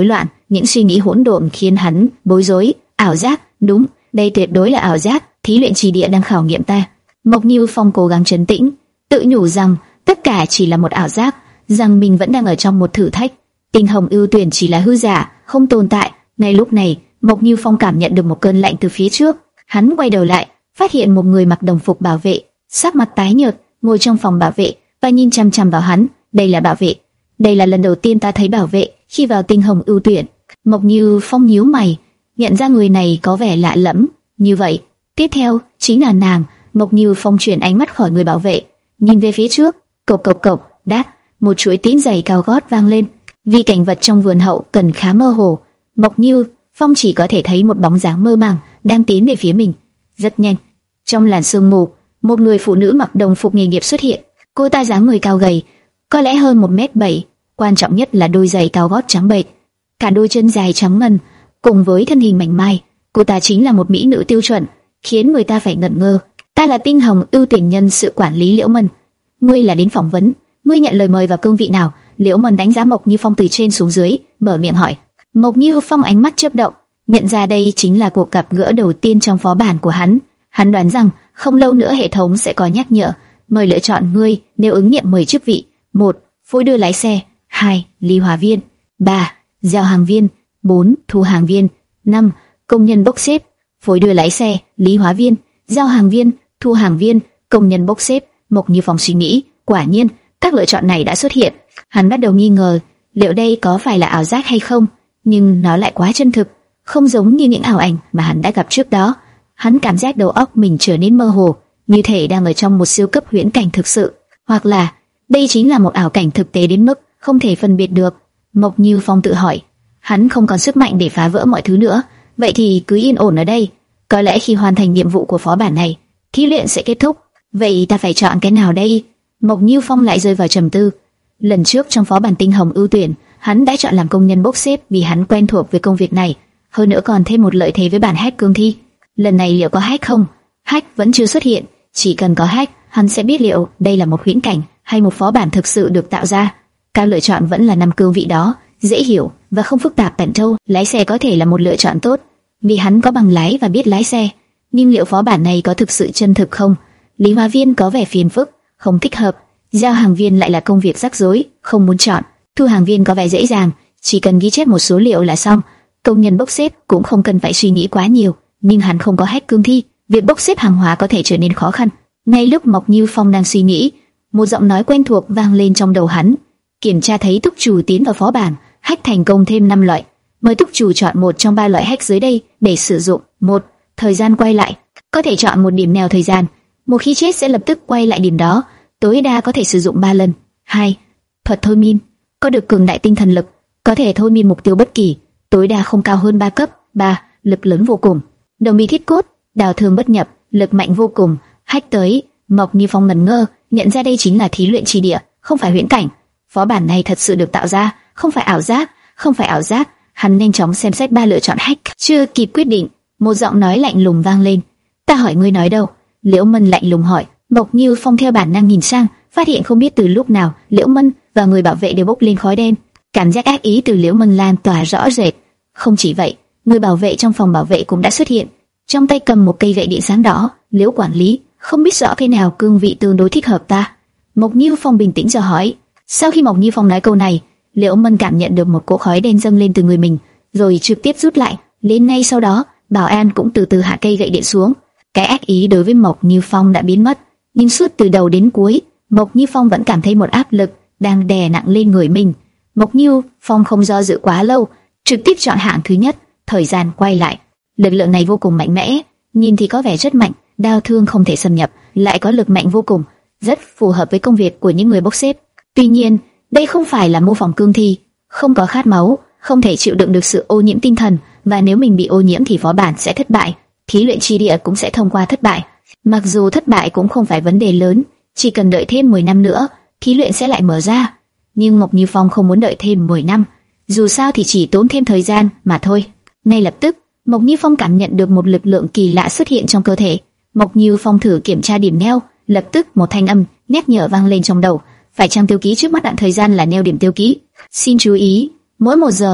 những suy nghĩ hỗn độn khiến hắn bối rối. Ảo giác, đúng, đây tuyệt đối là ảo giác. Thí luyện chi địa đang khảo nghiệm ta. Mộc Như Phong cố gắng trấn tĩnh, tự nhủ rằng tất cả chỉ là một ảo giác, rằng mình vẫn đang ở trong một thử thách. Tinh hồng ưu tuyển chỉ là hư giả, không tồn tại. Ngay lúc này, Mộc Như Phong cảm nhận được một cơn lạnh từ phía trước. Hắn quay đầu lại, phát hiện một người mặc đồng phục bảo vệ, sắc mặt tái nhợt, ngồi trong phòng bảo vệ và nhìn chăm chăm vào hắn. Đây là bảo vệ. Đây là lần đầu tiên ta thấy bảo vệ khi vào tinh hồng ưu tuyển. Mộc Như Phong nhíu mày, nhận ra người này có vẻ lạ lẫm. Như vậy, tiếp theo chính là nàng. Mộc Như Phong chuyển ánh mắt khỏi người bảo vệ, nhìn về phía trước. Cộc cộc cộc, đát, một chuỗi tín giày cao gót vang lên. Vì cảnh vật trong vườn hậu cần khá mơ hồ, Mộc Như Phong chỉ có thể thấy một bóng dáng mơ màng đang tiến về phía mình. Rất nhanh, trong làn sương mù, một người phụ nữ mặc đồng phục nghề nghiệp xuất hiện. Cô ta dáng người cao gầy, có lẽ hơn một mét bảy. Quan trọng nhất là đôi giày cao gót trắng bệch, cả đôi chân dài trắng ngần, cùng với thân hình mảnh mai, cô ta chính là một mỹ nữ tiêu chuẩn, khiến người ta phải ngẩn ngơ. Ta là tinh hồng ưu tuyển nhân sự quản lý Liễu Mân. Ngươi là đến phỏng vấn, ngươi nhận lời mời vào cương vị nào? Liễu Mân đánh giá Mộc Như Phong từ trên xuống dưới, mở miệng hỏi. Mộc Như Phong ánh mắt chớp động, nhận ra đây chính là cuộc gặp gỡ đầu tiên trong phó bản của hắn. Hắn đoán rằng không lâu nữa hệ thống sẽ có nhắc nhở, mời lựa chọn ngươi nếu ứng nghiệm mười chức vị: một phối đưa lái xe, hai ly hòa viên, ba giao hàng viên, bốn thu hàng viên, năm công nhân bốc xếp. Phối đưa lái xe, lý hóa viên, giao hàng viên, thu hàng viên, công nhân bốc xếp. Mộc Như Phong suy nghĩ, quả nhiên các lựa chọn này đã xuất hiện. Hắn bắt đầu nghi ngờ liệu đây có phải là ảo giác hay không, nhưng nó lại quá chân thực, không giống như những ảo ảnh mà hắn đã gặp trước đó. Hắn cảm giác đầu óc mình trở nên mơ hồ, như thể đang ở trong một siêu cấp huyễn cảnh thực sự, hoặc là đây chính là một ảo cảnh thực tế đến mức không thể phân biệt được. Mộc Như Phong tự hỏi, hắn không còn sức mạnh để phá vỡ mọi thứ nữa, vậy thì cứ yên ổn ở đây. Có lẽ khi hoàn thành nhiệm vụ của phó bản này, thí luyện sẽ kết thúc. Vậy ta phải chọn cái nào đây? Mộc Như Phong lại rơi vào trầm tư. Lần trước trong phó bản tinh hồng ưu tuyển, hắn đã chọn làm công nhân bốc xếp vì hắn quen thuộc với công việc này, hơn nữa còn thêm một lợi thế với bản hack cương thi. Lần này liệu có hack không? Hack vẫn chưa xuất hiện, chỉ cần có hack, hắn sẽ biết liệu đây là một huyễn cảnh hay một phó bản thực sự được tạo ra. Các lựa chọn vẫn là năm cương vị đó, dễ hiểu và không phức tạp. Tận Châu, lái xe có thể là một lựa chọn tốt, vì hắn có bằng lái và biết lái xe. Nhưng liệu phó bản này có thực sự chân thực không? Lý hóa viên có vẻ phiền phức, không thích hợp. Giao hàng viên lại là công việc rắc rối, không muốn chọn. Thu hàng viên có vẻ dễ dàng, chỉ cần ghi chép một số liệu là xong. Công nhân bốc xếp cũng không cần phải suy nghĩ quá nhiều, nhưng hắn không có hack cương thi, việc bốc xếp hàng hóa có thể trở nên khó khăn. Ngay lúc Mộc Như Phong đang suy nghĩ, một giọng nói quen thuộc vang lên trong đầu hắn. Kiểm tra thấy túc chủ tiến vào phó bản, hack thành công thêm năm loại. Mời túc chủ chọn một trong ba loại hack dưới đây để sử dụng. Một, thời gian quay lại, có thể chọn một điểm neo thời gian. Một khi chết sẽ lập tức quay lại điểm đó, tối đa có thể sử dụng ba lần. Hai, thuật thôi miên, có được cường đại tinh thần lực, có thể thôi miên mục tiêu bất kỳ, tối đa không cao hơn ba cấp. Ba, lực lớn vô cùng, đồng bi thiết cốt, đào thương bất nhập, lực mạnh vô cùng. Hack tới, Mộc Như Phong ngẩn ngơ, nhận ra đây chính là thí luyện chi địa, không phải huyễn cảnh. Phó bản này thật sự được tạo ra, không phải ảo giác, không phải ảo giác. Hắn nhanh chóng xem xét ba lựa chọn hack, chưa kịp quyết định, một giọng nói lạnh lùng vang lên. Ta hỏi ngươi nói đâu? Liễu Mân lạnh lùng hỏi. Mộc Như Phong theo bản năng nhìn sang, phát hiện không biết từ lúc nào Liễu Mân và người bảo vệ đều bốc lên khói đen. Cảm giác ác ý từ Liễu Mân lan tỏa rõ rệt. Không chỉ vậy, người bảo vệ trong phòng bảo vệ cũng đã xuất hiện, trong tay cầm một cây gậy điện sáng đỏ. Liễu quản lý, không biết rõ cái nào cương vị tương đối thích hợp ta? Mộc Như Phong bình tĩnh dò hỏi. Sau khi Mộc Như Phong nói câu này, Liễu Mân cảm nhận được một cỗ khói đen dâng lên từ người mình, rồi trực tiếp rút lại. Lên ngay sau đó, bảo an cũng từ từ hạ cây gậy điện xuống. Cái ác ý đối với Mộc Như Phong đã biến mất, nhưng suốt từ đầu đến cuối, Mộc Như Phong vẫn cảm thấy một áp lực đang đè nặng lên người mình. Mộc Như Phong không do dự quá lâu, trực tiếp chọn hạng thứ nhất, thời gian quay lại. Lực lượng này vô cùng mạnh mẽ, nhìn thì có vẻ rất mạnh, đao thương không thể xâm nhập, lại có lực mạnh vô cùng, rất phù hợp với công việc của những người bốc xếp. Tuy nhiên, đây không phải là mô phỏng cương thi, không có khát máu, không thể chịu đựng được sự ô nhiễm tinh thần, và nếu mình bị ô nhiễm thì phó bản sẽ thất bại, thí luyện chi địa cũng sẽ thông qua thất bại. Mặc dù thất bại cũng không phải vấn đề lớn, chỉ cần đợi thêm mười năm nữa, thí luyện sẽ lại mở ra. Nhưng Mộc Như Phong không muốn đợi thêm mười năm, dù sao thì chỉ tốn thêm thời gian mà thôi. Ngay lập tức, Mộc Như Phong cảm nhận được một lực lượng kỳ lạ xuất hiện trong cơ thể. Mộc Như Phong thử kiểm tra điểm neo, lập tức một thanh âm nhắc nhở vang lên trong đầu. Phải chăng tiêu ký trước mắt đoạn thời gian là neo điểm tiêu ký? Xin chú ý, mỗi một giờ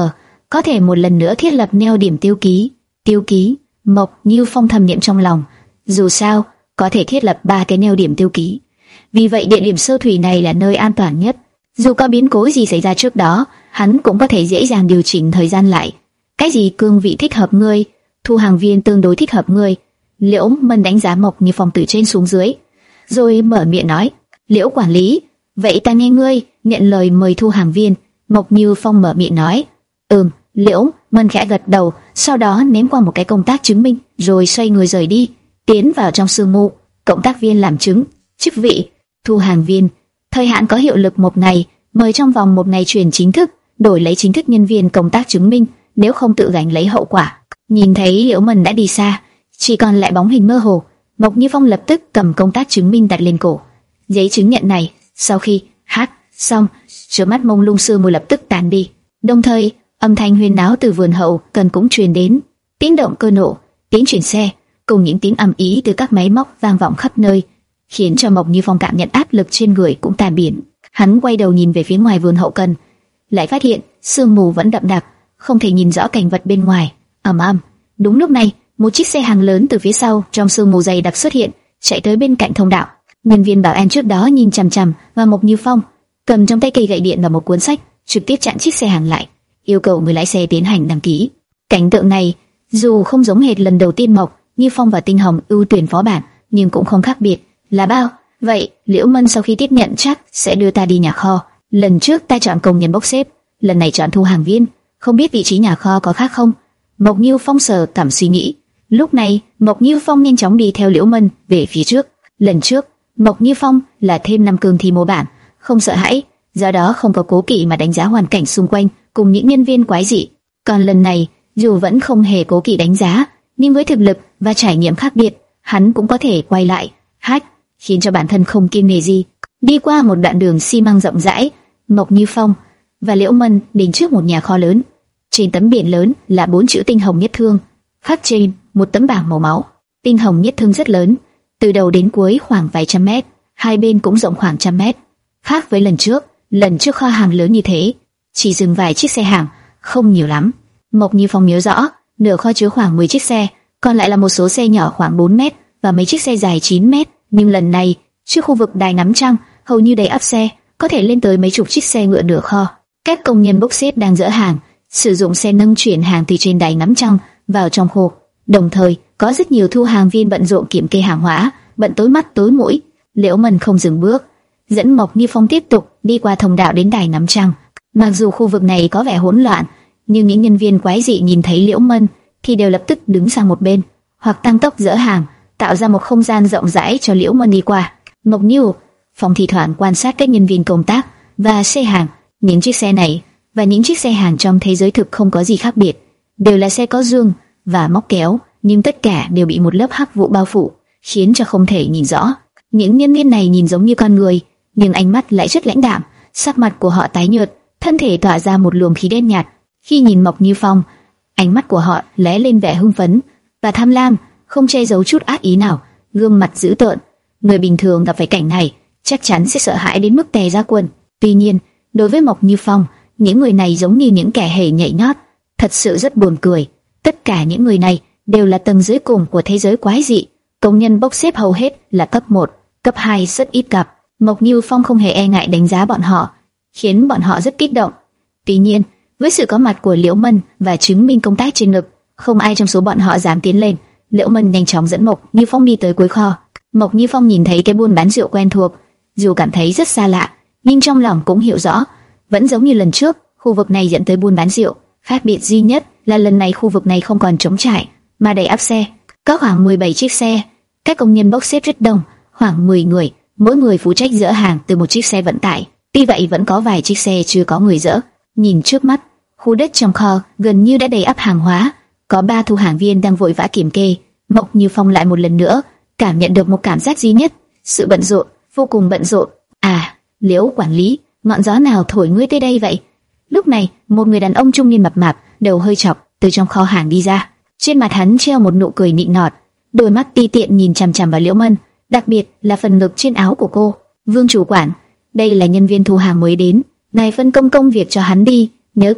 có thể một lần nữa thiết lập neo điểm tiêu ký. Tiêu ký, Mộc Như Phong thầm niệm trong lòng. Dù sao, có thể thiết lập ba cái neo điểm tiêu ký. Vì vậy địa điểm sơ thủy này là nơi an toàn nhất. Dù có biến cố gì xảy ra trước đó, hắn cũng có thể dễ dàng điều chỉnh thời gian lại. Cái gì cương vị thích hợp ngươi, thu hàng viên tương đối thích hợp ngươi. Liễu Mân đánh giá Mộc Như Phong từ trên xuống dưới, rồi mở miệng nói: Liễu quản lý, vậy ta nghe ngươi nhận lời mời thu hàng viên. Mộc Như Phong mở miệng nói: Ừm. Liễu Mân khẽ gật đầu, sau đó ném qua một cái công tác chứng minh, rồi xoay người rời đi, tiến vào trong sương mù. Cộng tác viên làm chứng, chức vị thu hàng viên, thời hạn có hiệu lực một ngày, mời trong vòng một ngày truyền chính thức, đổi lấy chính thức nhân viên công tác chứng minh, nếu không tự gánh lấy hậu quả. Nhìn thấy Liễu Mân đã đi xa, chỉ còn lại bóng hình mơ hồ, Mộc Như Phong lập tức cầm công tác chứng minh đặt lên cổ. Giấy chứng nhận này, sau khi hát xong, trước mắt mông lung sương mù lập tức tàn đi, đồng thời âm thanh huyên náo từ vườn hậu cần cũng truyền đến, tiếng động cơ nổ, tiếng chuyển xe, cùng những tiếng ầm ĩ từ các máy móc vang vọng khắp nơi, khiến cho Mộc Như Phong cảm nhận áp lực trên người cũng tan biến. Hắn quay đầu nhìn về phía ngoài vườn hậu cần, lại phát hiện sương mù vẫn đậm đặc, không thể nhìn rõ cảnh vật bên ngoài. Ầm ầm. Đúng lúc này, một chiếc xe hàng lớn từ phía sau trong sương mù dày đặc xuất hiện, chạy tới bên cạnh thông đạo. Nhân viên bảo an trước đó nhìn chằm chằm vào Mộc Như Phong, cầm trong tay cây gậy điện và một cuốn sách, trực tiếp chặn chiếc xe hàng lại, yêu cầu người lái xe tiến hành đăng ký. Cảnh tượng này dù không giống hệt lần đầu tiên Mộc Như Phong và Tinh Hồng ưu tuyển phó bản, nhưng cũng không khác biệt là bao. Vậy Liễu Mân sau khi tiếp nhận chắc sẽ đưa ta đi nhà kho. Lần trước ta chọn công nhân bốc xếp, lần này chọn thu hàng viên, không biết vị trí nhà kho có khác không? Mộc Như Phong sờ cảm suy nghĩ. Lúc này Mộc Như Phong nhanh chóng đi theo Liễu Mân về phía trước. Lần trước Mộc Như Phong là thêm năm cường thi mô bản, không sợ hãi, do đó không có cố kỵ mà đánh giá hoàn cảnh xung quanh cùng những nhân viên quái dị. Còn lần này dù vẫn không hề cố kỵ đánh giá, nhưng với thực lực và trải nghiệm khác biệt, hắn cũng có thể quay lại hack, khiến cho bản thân không kiêng nể gì. Đi qua một đoạn đường xi măng rộng rãi, Mộc Như Phong và Liễu Mân đến trước một nhà kho lớn. Trên tấm biển lớn là bốn chữ Tinh Hồng Nhất Thương, khắc trên một tấm bảng màu máu. Tinh Hồng Nhất Thương rất lớn, từ đầu đến cuối khoảng vài trăm mét, hai bên cũng rộng khoảng trăm mét. Khác với lần trước, lần trước kho hàng lớn như thế, chỉ dừng vài chiếc xe hàng, không nhiều lắm. Mộc Như Phong nhớ rõ, nửa kho chứa khoảng mười chiếc xe, còn lại là một số xe nhỏ khoảng bốn mét và mấy chiếc xe dài chín mét. Nhưng lần này, trước khu vực đài ngắm trăng, hầu như đầy ắp xe, có thể lên tới mấy chục chiếc xe ngựa nửa kho. Các công nhân bốc xếp đang dỡ hàng, sử dụng xe nâng chuyển hàng từ trên đài ngắm trăng vào trong khu. Đồng thời, có rất nhiều thu hàng viên bận rộn kiểm kê hàng hóa, bận tối mắt tối mũi. Liễu Mân không dừng bước, dẫn Mộc Như Phong tiếp tục đi qua thông đạo đến đài ngắm trăng. Mặc dù khu vực này có vẻ hỗn loạn, nhưng những nhân viên quái dị nhìn thấy Liễu Mân thì đều lập tức đứng sang một bên, hoặc tăng tốc dỡ hàng, tạo ra một không gian rộng rãi cho Liễu Mân đi qua. Mộc Như Phong thì thoảng quan sát các nhân viên công tác và xe hàng. Những chiếc xe này và những chiếc xe hàng trong thế giới thực không có gì khác biệt, đều là xe có gương và móc kéo, nhưng tất cả đều bị một lớp hắc vụ bao phủ, khiến cho không thể nhìn rõ. Những nhân viên này nhìn giống như con người, nhưng ánh mắt lại rất lãnh đạm, sắc mặt của họ tái nhợt, thân thể tỏa ra một luồng khí đen nhạt. Khi nhìn Mộc Như Phong, ánh mắt của họ lóe lên vẻ hưng phấn và tham lam, không che giấu chút ác ý nào, gương mặt dữ tợn. Người bình thường gặp phải cảnh này chắc chắn sẽ sợ hãi đến mức tè ra quần. Tuy nhiên, đối với Mộc Như Phong, những người này giống như những kẻ hề nhảy nhót, thật sự rất buồn cười. Tất cả những người này đều là tầng dưới cùng của thế giới quái dị. Công nhân bốc xếp hầu hết là cấp một, cấp hai rất ít gặp. Mộc Như Phong không hề e ngại đánh giá bọn họ, khiến bọn họ rất kích động. Tuy nhiên, với sự có mặt của Liễu Mân và chứng minh công tác trên ngực, không ai trong số bọn họ dám tiến lên. Liễu Mân nhanh chóng dẫn Mộc Như Phong đi tới cuối kho. Mộc Như Phong nhìn thấy cái buôn bán rượu quen thuộc, dù cảm thấy rất xa lạ, nhưng trong lòng cũng hiểu rõ, vẫn giống như lần trước, khu vực này dẫn tới buôn bán rượu. Khác biệt duy nhất là lần này khu vực này không còn trống trải, mà đầy ắp xe, có khoảng mười bảy chiếc xe. Các công nhân bốc xếp rất đông, khoảng mười người, mỗi người phụ trách dỡ hàng từ một chiếc xe vận tải. Tuy vậy vẫn có vài chiếc xe chưa có người dỡ. Nhìn trước mắt, khu đất trong kho gần như đã đầy ắp hàng hóa, có ba thu hàng viên đang vội vã kiểm kê. Mộc Như Phong lại một lần nữa cảm nhận được một cảm giác duy nhất, sự bận rộn, vô cùng bận rộn. À, Liễu quản lý, ngọn gió nào thổi ngươi tới đây vậy? Lúc này, một người đàn ông trung niên mập mạp, đầu hơi chọc, từ trong kho hàng đi ra. Trên mặt hắn treo một nụ cười nịnh nọt, đôi mắt ti tiện nhìn chằm chằm vào Liễu Mân, đặc biệt là phần ngực trên áo của cô. Vương chủ quản, đây là nhân viên thu hàng mới đến, ngài phân công công việc cho hắn đi, nhớ kỹ,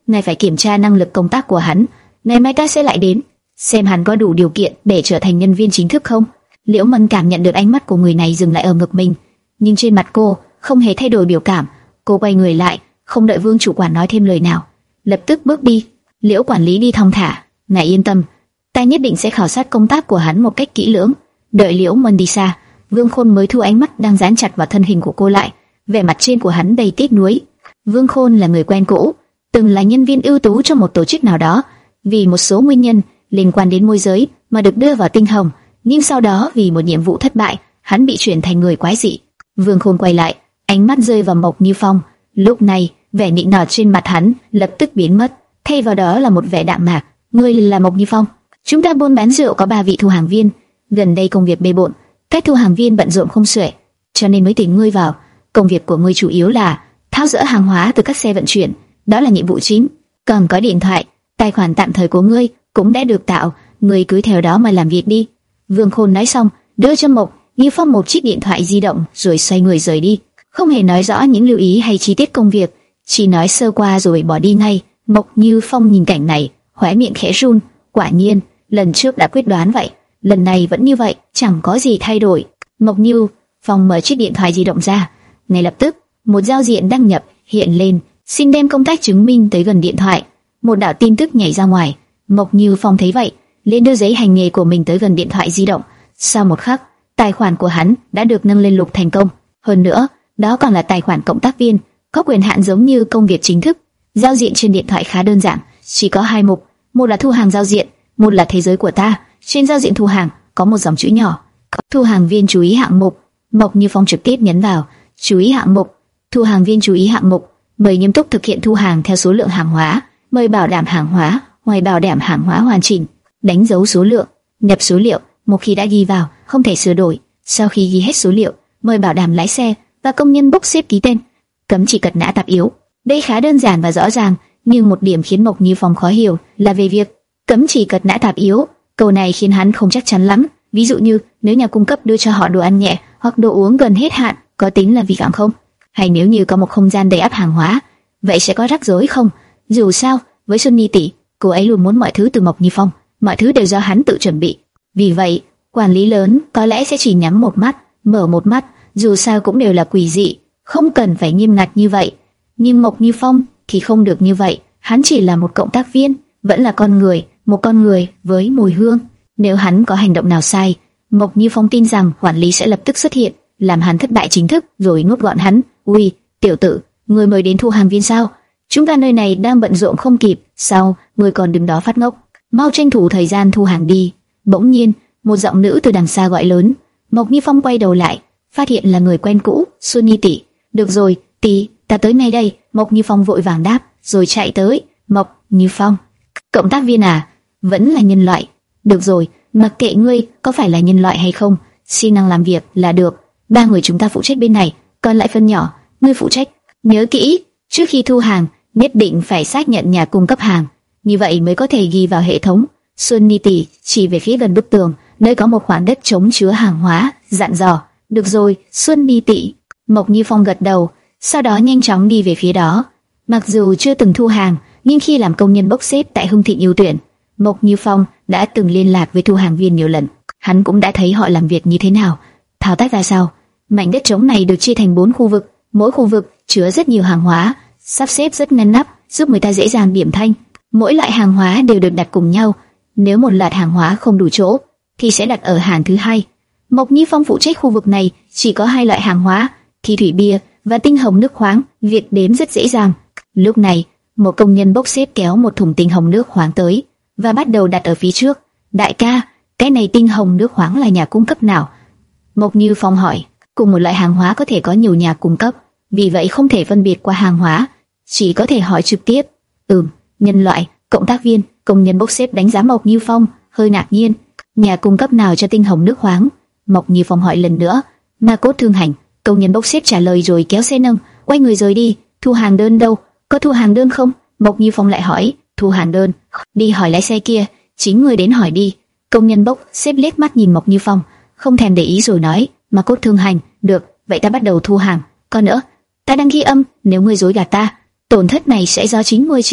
ngài phải kiểm tra năng lực công tác của hắn. Ngày mai ta sẽ lại đến, xem hắn có đủ điều kiện để trở thành nhân viên chính thức không. Liễu Mân cảm nhận được ánh mắt của người này dừng lại ở ngực mình, nhưng trên mặt cô không hề thay đổi biểu cảm. Cô quay người lại, không đợi Vương chủ quản nói thêm lời nào, lập tức bước đi. Liễu quản lý đi thong thả, ngài yên tâm, ta nhất định sẽ khảo sát công tác của hắn một cách kỹ lưỡng. Đợi Liễu Mân đi xa, Vương Khôn mới thu ánh mắt đang dán chặt vào thân hình của cô lại, vẻ mặt trên của hắn đầy tiếc nuối. Vương Khôn là người quen cũ, từng là nhân viên ưu tú trong một tổ chức nào đó, vì một số nguyên nhân liên quan đến môi giới mà được đưa vào Tinh Hồng, nhưng sau đó vì một nhiệm vụ thất bại, hắn bị chuyển thành người quái dị. Vương Khôn quay lại, ánh mắt rơi vào Mộc Như Phong. Lúc này, vẻ nịnh nọt trên mặt hắn lập tức biến mất, thay vào đó là một vẻ đạm mạc. Ngươi là Mộc Như Phong? Chúng ta buôn bán rượu có ba vị thu hàng viên, gần đây công việc bề bộn, các thu hàng viên bận rộn không xuể, cho nên mới tìm ngươi vào. Công việc của ngươi chủ yếu là tháo dỡ hàng hóa từ các xe vận chuyển, đó là nhiệm vụ chính. Còn có điện thoại, tài khoản tạm thời của ngươi cũng đã được tạo, ngươi cứ theo đó mà làm việc đi. Vương Khôn nói xong, đưa cho Mộc Như Phong một chiếc điện thoại di động, rồi xoay người rời đi, không hề nói rõ những lưu ý hay chi tiết công việc, chỉ nói sơ qua rồi bỏ đi ngay. Mộc Như Phong nhìn cảnh này, khóe miệng khẽ run. Quả nhiên, lần trước đã quyết đoán vậy, lần này vẫn như vậy, chẳng có gì thay đổi. Mộc Như Phong mở chiếc điện thoại di động ra, ngay lập tức một giao diện đăng nhập hiện lên, xin đem công tác chứng minh tới gần điện thoại. Một đạo tin tức nhảy ra ngoài. Mộc Như Phong thấy vậy, liền đưa giấy hành nghề của mình tới gần điện thoại di động. Sau một khắc, tài khoản của hắn đã được nâng lên lục thành công. Hơn nữa, đó còn là tài khoản cộng tác viên, có quyền hạn giống như công việc chính thức. Giao diện trên điện thoại khá đơn giản, chỉ có hai mục, một là thu hàng giao diện, một là thế giới của ta. Trên giao diện thu hàng có một dòng chữ nhỏ, thu hàng viên chú ý hạng mục. Mộc Như Phong trực tiếp nhấn vào, chú ý hạng mục. Thu hàng viên chú ý hạng mục, mời nghiêm túc thực hiện thu hàng theo số lượng hàng hóa, mời bảo đảm hàng hóa, ngoài bảo đảm hàng hóa hoàn chỉnh, đánh dấu số lượng, nhập số liệu. Một khi đã ghi vào, không thể sửa đổi. Sau khi ghi hết số liệu, mời bảo đảm lái xe và công nhân bốc xếp ký tên, cấm chỉ cật nã tạp yếu. Đây khá đơn giản và rõ ràng, nhưng một điểm khiến Mộc Như Phong khó hiểu là về việc cấm chỉ cật nã tạp yếu. Câu này khiến hắn không chắc chắn lắm. Ví dụ như nếu nhà cung cấp đưa cho họ đồ ăn nhẹ hoặc đồ uống gần hết hạn, có tính là vi phạm không? Hay nếu như có một không gian đầy ắp hàng hóa, vậy sẽ có rắc rối không? Dù sao, với Xuân Nhi tỷ, cô ấy luôn muốn mọi thứ từ Mộc Như Phong, mọi thứ đều do hắn tự chuẩn bị. Vì vậy, quản lý lớn có lẽ sẽ chỉ nhắm một mắt, mở một mắt, dù sao cũng đều là quỷ dị, không cần phải nghiêm ngặt như vậy. Nhưng Mộc Như Phong thì không được như vậy, hắn chỉ là một cộng tác viên, vẫn là con người, một con người với mùi hương. Nếu hắn có hành động nào sai, Mộc Như Phong tin rằng quản lý sẽ lập tức xuất hiện, làm hắn thất bại chính thức, rồi nuốt gọn hắn. Ui, tiểu tử, người mới đến thu hàng viên sao? Chúng ta nơi này đang bận rộn không kịp, sao người còn đứng đó phát ngốc? Mau tranh thủ thời gian thu hàng đi. Bỗng nhiên, một giọng nữ từ đằng xa gọi lớn. Mộc Như Phong quay đầu lại, phát hiện là người quen cũ, Xuân Nhi tỷ. Được rồi, tỷ, ta tới ngay đây. Mộc Như Phong vội vàng đáp, rồi chạy tới. Mộc Như Phong, cộng tác viên à? Vẫn là nhân loại. Được rồi, mặc kệ ngươi có phải là nhân loại hay không, siêng năng làm việc là được. Ba người chúng ta phụ trách bên này, còn lại phần nhỏ, ngươi phụ trách. Nhớ kỹ, trước khi thu hàng, nhất định phải xác nhận nhà cung cấp hàng, như vậy mới có thể ghi vào hệ thống. Xuân Nhi tỷ chỉ về phía gần bức tường, nơi có một khoảng đất trống chứa hàng hóa, dặn dò. Được rồi, Xuân Nhi tỷ. Mộc Như Phong gật đầu, sau đó nhanh chóng đi về phía đó. Mặc dù chưa từng thu hàng, nhưng khi làm công nhân bốc xếp tại Hưng Thịnh Ưu Tuyển, Mộc Như Phong đã từng liên lạc với thu hàng viên nhiều lần. Hắn cũng đã thấy họ làm việc như thế nào, thao tác ra sao. Mảnh đất trống này được chia thành bốn khu vực, mỗi khu vực chứa rất nhiều hàng hóa, sắp xếp rất ngăn nắp, giúp người ta dễ dàng điểm thanh. Mỗi loại hàng hóa đều được đặt cùng nhau. Nếu một loạt hàng hóa không đủ chỗ, thì sẽ đặt ở hàng thứ hai. Mộc Như Phong phụ trách khu vực này, chỉ có hai loại hàng hóa, thi thủy bia và tinh hồng nước khoáng, việc đếm rất dễ dàng. Lúc này, một công nhân bốc xếp kéo một thùng tinh hồng nước khoáng tới và bắt đầu đặt ở phía trước. Đại ca, cái này tinh hồng nước khoáng là nhà cung cấp nào? Mộc Như Phong hỏi. Cùng một loại hàng hóa có thể có nhiều nhà cung cấp, vì vậy không thể phân biệt qua hàng hóa, chỉ có thể hỏi trực tiếp. Ừm, nhân loại, cộng tác viên. Công nhân bốc xếp đánh giá Mộc Như Phong, hơi ngạc nhiên. Nhà cung cấp nào cho tinh hồng nước khoáng? Mộc Như Phong hỏi lần nữa. Ma Cốt Thương Hành. Công nhân bốc xếp trả lời rồi kéo xe nâng, quay người rời đi. Thu hàng đơn đâu? Có thu hàng đơn không? Mộc Như Phong lại hỏi. Thu hàng đơn? Đi hỏi lái xe kia, chính người đến hỏi đi. Công nhân bốc xếp liếc mắt nhìn Mộc Như Phong, không thèm để ý rồi nói. Ma Cốt Thương Hành. Được, vậy ta bắt đầu thu hàng. Còn nữa, ta đang ghi âm, nếu ngươi dối gạt ta, tổn thất này sẽ do chính ngươi chịu.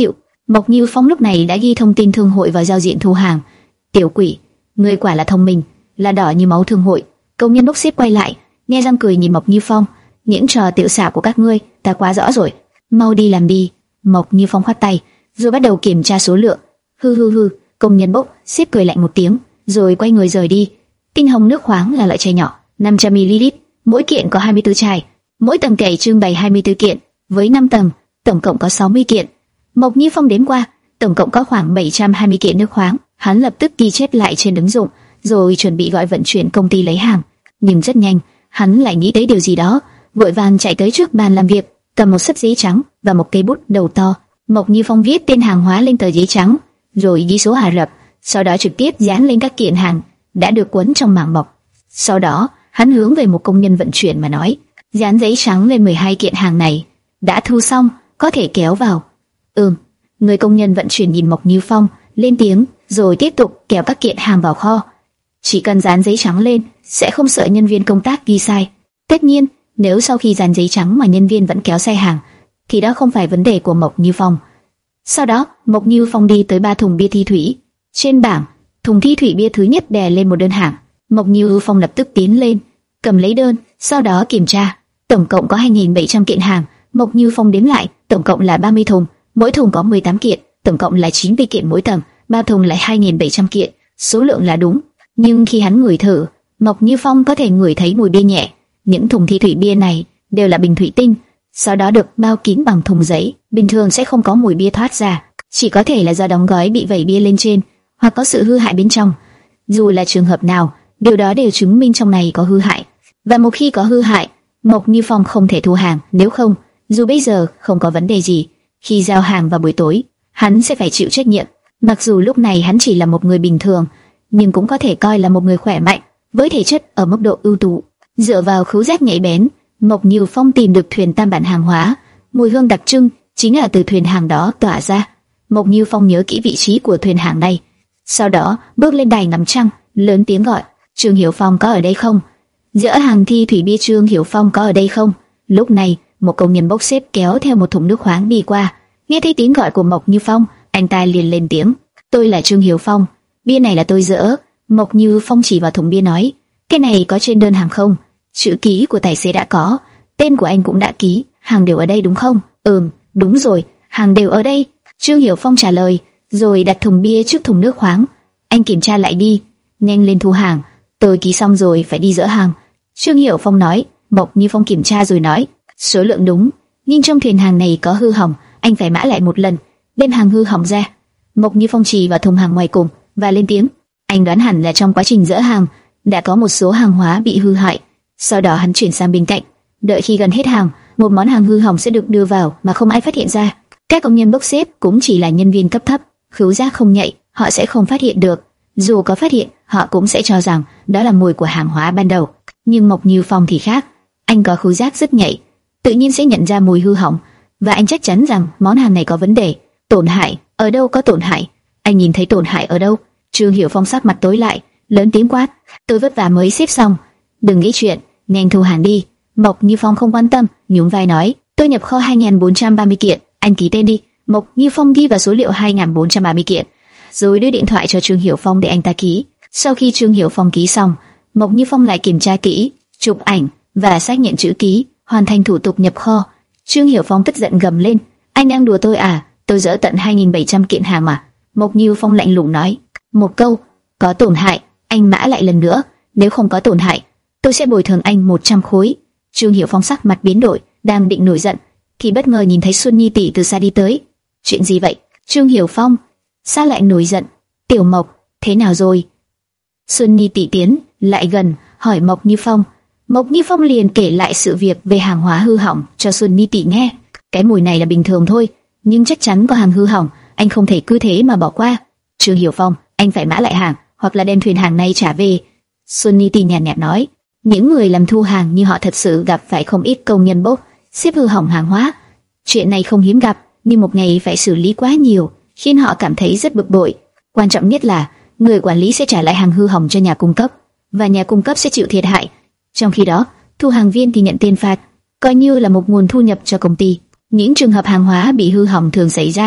Mộc Như Phong lúc này đã ghi thông tin thương hội vào giao diện thu hàng. Tiểu quỷ, ngươi quả là thông minh, là đỏ như máu thương hội. Công nhân bốc xếp quay lại, nghe răng cười nhìn Mộc Như Phong, những trò tiểu xảo của các ngươi ta quá rõ rồi, mau đi làm đi. Mộc Như Phong khoát tay, rồi bắt đầu kiểm tra số lượng. Hư hư hư, công nhân bốc xếp cười lạnh một tiếng, rồi quay người rời đi. Tinh hồng nước khoáng là loại chai nhỏ, năm trăm mi li lít, mỗi kiện có hai mươi tư chai, mỗi tầng kệ trưng bày hai mươi tư kiện, với năm tầng, tổng cộng có sáu mươi kiện. Mộc Như Phong đếm qua, tổng cộng có khoảng bảy trăm hai mươi kiện nước khoáng. Hắn lập tức ghi chép lại trên ứng dụng, rồi chuẩn bị gọi vận chuyển công ty lấy hàng. Nhưng rất nhanh, hắn lại nghĩ tới điều gì đó, vội vàng chạy tới trước bàn làm việc, cầm một sấp giấy trắng và một cây bút đầu to. Mộc Như Phong viết tên hàng hóa lên tờ giấy trắng, rồi ghi số Ả Rập, sau đó trực tiếp dán lên các kiện hàng đã được quấn trong màng bọc. Sau đó, hắn hướng về một công nhân vận chuyển mà nói: dán giấy trắng lên mười hai kiện hàng này, đã thu xong, có thể kéo vào. Ừm. Người công nhân vận chuyển nhìn Mộc Như Phong, lên tiếng, rồi tiếp tục kéo các kiện hàng vào kho. Chỉ cần dán giấy trắng lên, sẽ không sợ nhân viên công tác ghi sai. Tất nhiên, nếu sau khi dán giấy trắng mà nhân viên vẫn kéo sai hàng, thì đó không phải vấn đề của Mộc Như Phong. Sau đó, Mộc Như Phong đi tới ba thùng bia thi thủy. Trên bảng, thùng thi thủy bia thứ nhất đè lên một đơn hàng. Mộc Như Phong lập tức tiến lên, cầm lấy đơn, sau đó kiểm tra. Tổng cộng có hai nghìn bảy trăm kiện hàng. Mộc Như Phong đếm lại, tổng cộng là ba mươi thùng, mỗi thùng có mười tám kiện, tổng cộng là chín mươi kiện mỗi tầng, ba thùng là hai nghìn bảy trăm kiện. Số lượng là đúng, nhưng khi hắn ngửi thử, Mộc Như Phong có thể ngửi thấy mùi bia nhẹ. Những thùng thi thủy bia này đều là bình thủy tinh, sau đó được bao kín bằng thùng giấy, bình thường sẽ không có mùi bia thoát ra, chỉ có thể là do đóng gói bị vẩy bia lên trên, hoặc có sự hư hại bên trong. Dù là trường hợp nào, điều đó đều chứng minh trong này có hư hại. Và một khi có hư hại, Mộc Như Phong không thể thu hàng, nếu không, dù bây giờ không có vấn đề gì, khi giao hàng vào buổi tối, hắn sẽ phải chịu trách nhiệm. Mặc dù lúc này hắn chỉ là một người bình thường, nhưng cũng có thể coi là một người khỏe mạnh, với thể chất ở mức độ ưu tú. Dựa vào khứu giác nhạy bén, Mộc Như Phong tìm được thuyền tam bản hàng hóa, mùi hương đặc trưng chính là từ thuyền hàng đó tỏa ra. Mộc Như Phong nhớ kỹ vị trí của thuyền hàng này, sau đó bước lên đài ngắm trăng, lớn tiếng gọi: Trương Hiểu Phong có ở đây không? Giữa hàng thi thủy bia Trương Hiểu Phong có ở đây không? Lúc này, một công nhân bốc xếp kéo theo một thùng nước khoáng đi qua, nghe thấy tiếng gọi của Mộc Như Phong, anh ta liền lên tiếng: tôi là Trương Hiểu Phong, bia này là tôi dỡ. Mộc Như Phong chỉ vào thùng bia nói: cái này có trên đơn hàng không? Chữ ký của tài xế đã có, tên của anh cũng đã ký, hàng đều ở đây đúng không? Ừm, đúng rồi, hàng đều ở đây. Trương Hiểu Phong trả lời, rồi đặt thùng bia trước thùng nước khoáng. Anh kiểm tra lại đi, nhanh lên thu hàng, tôi ký xong rồi phải đi dỡ hàng. Trương Hiểu Phong nói. Mộc Như Phong kiểm tra rồi nói: số lượng đúng, nhưng trong thuyền hàng này có hư hỏng, anh phải mã lại một lần, đem hàng hư hỏng ra. Mộc Như Phong chỉ vào thùng hàng ngoài cùng và lên tiếng: anh đoán hẳn là trong quá trình dỡ hàng đã có một số hàng hóa bị hư hại. Sau đó hắn chuyển sang bên cạnh, đợi khi gần hết hàng, một món hàng hư hỏng sẽ được đưa vào mà không ai phát hiện ra. Các công nhân bốc xếp cũng chỉ là nhân viên cấp thấp, khứu giác không nhạy, họ sẽ không phát hiện được. Dù có phát hiện, họ cũng sẽ cho rằng đó là mùi của hàng hóa ban đầu. Nhưng Mộc Như Phong thì khác, anh có khứu giác rất nhạy, tự nhiên sẽ nhận ra mùi hư hỏng, và anh chắc chắn rằng món hàng này có vấn đề. Tổn hại? Ở đâu có tổn hại? Anh nhìn thấy tổn hại ở đâu? Trương Hiểu Phong sắc mặt tối lại, lớn tiếng quát: tôi vất vả mới xếp xong, đừng nghĩ chuyện, nhanh thu hàng đi. Mộc Như Phong không quan tâm, nhún vai nói: tôi nhập kho hai nghìn bốn trăm ba mươi kiện, anh ký tên đi. Mộc Như Phong ghi vào số liệu hai nghìn bốn trăm ba mươi kiện, rồi đưa điện thoại cho Trương Hiểu Phong để anh ta ký. Sau khi Trương Hiểu Phong ký xong, Mộc Như Phong lại kiểm tra kỹ, chụp ảnh và xác nhận chữ ký, hoàn thành thủ tục nhập kho. Trương Hiểu Phong tức giận gầm lên: anh đang đùa tôi à? Tôi dỡ tận hai nghìn bảy trăm kiện hàng mà. Mộc Như Phong lạnh lùng nói một câu: có tổn hại, anh mã lại lần nữa, nếu không có tổn hại, tôi sẽ bồi thường anh một trăm khối. Trương Hiểu Phong sắc mặt biến đổi, đang định nổi giận thì bất ngờ nhìn thấy Xuân Nhi tỷ từ xa đi tới. Chuyện gì vậy? Trương Hiểu Phong sao lại nổi giận? Tiểu Mộc, thế nào rồi? Xuân Nhi tỷ tiến lại gần hỏi Mộc Như Phong. Mộc Như Phong liền kể lại sự việc về hàng hóa hư hỏng cho Xuân Nhi tỷ nghe. Cái mùi này là bình thường thôi, nhưng chắc chắn có hàng hư hỏng, anh không thể cứ thế mà bỏ qua. Trương Hiểu Phong, anh phải mã lại hàng, hoặc là đem thuyền hàng này trả về. Xuân Nhi tỷ nhàn nhạt nói. Những người làm thu hàng như họ thật sự gặp phải không ít công nhân bốc xếp hư hỏng hàng hóa. Chuyện này không hiếm gặp, nhưng một ngày phải xử lý quá nhiều, khiến họ cảm thấy rất bực bội. Quan trọng nhất là người quản lý sẽ trả lại hàng hư hỏng cho nhà cung cấp, và nhà cung cấp sẽ chịu thiệt hại. Trong khi đó, thu hàng viên thì nhận tiền phạt, coi như là một nguồn thu nhập cho công ty. Những trường hợp hàng hóa bị hư hỏng thường xảy ra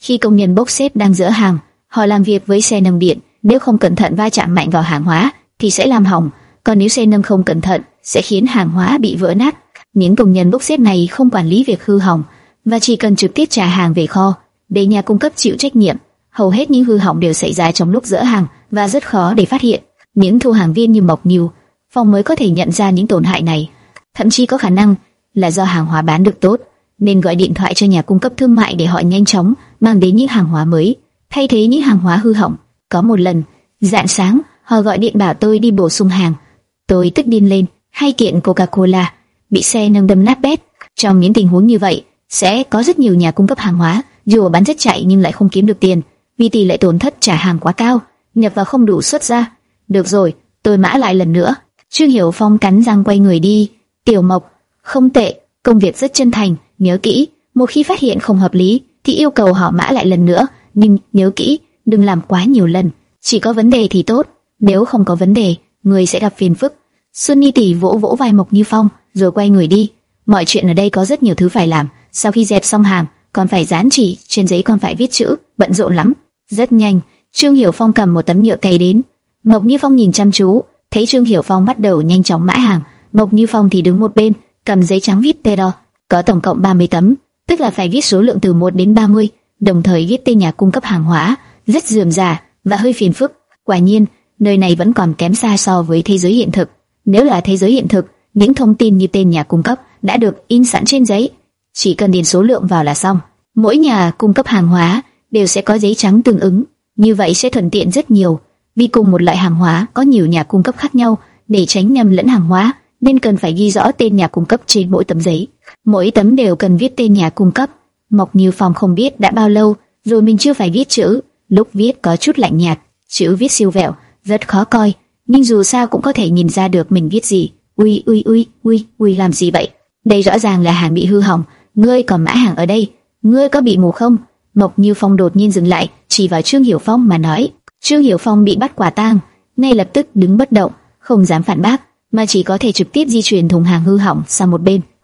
Khi công nhân bốc xếp đang dỡ hàng, họ làm việc với xe nâng điện, nếu không cẩn thận va chạm mạnh vào hàng hóa thì sẽ làm hỏng, còn nếu xe nâng không cẩn thận sẽ khiến hàng hóa bị vỡ nát. Những công nhân bốc xếp này không quản lý việc hư hỏng và chỉ cần trực tiếp trả hàng về kho để nhà cung cấp chịu trách nhiệm. Hầu hết những hư hỏng đều xảy ra trong lúc dỡ hàng và rất khó để phát hiện. Những thu hàng viên như Mộc Như Phong mới có thể nhận ra những tổn hại này. Thậm chí có khả năng là do hàng hóa bán được tốt nên gọi điện thoại cho nhà cung cấp thương mại để họ nhanh chóng mang đến những hàng hóa mới, thay thế những hàng hóa hư hỏng. Có một lần, rạng sáng, họ gọi điện bảo tôi đi bổ sung hàng. Tôi tức điên lên, hai kiện Coca-Cola bị xe nâng đâm nát bét. Trong những tình huống như vậy, sẽ có rất nhiều nhà cung cấp hàng hóa dù bán rất chạy nhưng lại không kiếm được tiền, vì tỷ lệ tổn thất trả hàng quá cao, nhập vào không đủ xuất ra. Được rồi, tôi mã lại lần nữa. Trương Hiểu Phong cắn răng quay người đi. Tiểu Mộc, không tệ, công việc rất chân thành, nhớ kỹ, một khi phát hiện không hợp lý thì yêu cầu họ mã lại lần nữa, nhưng nhớ kỹ, đừng làm quá nhiều lần. Chỉ có vấn đề thì tốt, nếu không có vấn đề, người sẽ gặp phiền phức. Xuân Nhi tỷ vỗ vỗ vai Mộc Như Phong, rồi quay người đi. Mọi chuyện ở đây có rất nhiều thứ phải làm. Sau khi dẹp xong hàng, còn phải dán chỉ, trên giấy còn phải viết chữ, bận rộn lắm. Rất nhanh, Trương Hiểu Phong cầm một tấm nhựa cây đến. Mộc Như Phong nhìn chăm chú, thấy Trương Hiểu Phong bắt đầu nhanh chóng mã hàng, Mộc Như Phong thì đứng một bên, cầm giấy trắng viết tên đo. Có tổng cộng ba mươi tấm, tức là phải viết số lượng từ một đến ba mươi, đồng thời viết tên nhà cung cấp hàng hóa, rất rườm rà và hơi phiền phức. Quả nhiên, nơi này vẫn còn kém xa so với thế giới hiện thực. Nếu là thế giới hiện thực, những thông tin như tên nhà cung cấp đã được in sẵn trên giấy, chỉ cần điền số lượng vào là xong. Mỗi nhà cung cấp hàng hóa đều sẽ có giấy trắng tương ứng, như vậy sẽ thuận tiện rất nhiều. Vì cùng một loại hàng hóa có nhiều nhà cung cấp khác nhau, để tránh nhầm lẫn hàng hóa, nên cần phải ghi rõ tên nhà cung cấp trên mỗi tấm giấy. Mỗi tấm đều cần viết tên nhà cung cấp. Mộc Như Phong không biết đã bao lâu rồi mình chưa phải viết chữ, lúc viết có chút lạnh nhạt, chữ viết siêu vẹo, rất khó coi, nhưng dù sao cũng có thể nhìn ra được mình viết gì. Ui ui ui ui ui, làm gì vậy? Đây rõ ràng là hàng bị hư hỏng, ngươi còn mã hàng ở đây, ngươi có bị mù không? Mộc Như Phong đột nhiên dừng lại, chỉ vào Trương Hiểu Phong mà nói. Trương Hiểu Phong bị bắt quả tang, ngay lập tức đứng bất động, không dám phản bác, mà chỉ có thể trực tiếp di chuyển thùng hàng hư hỏng sang một bên.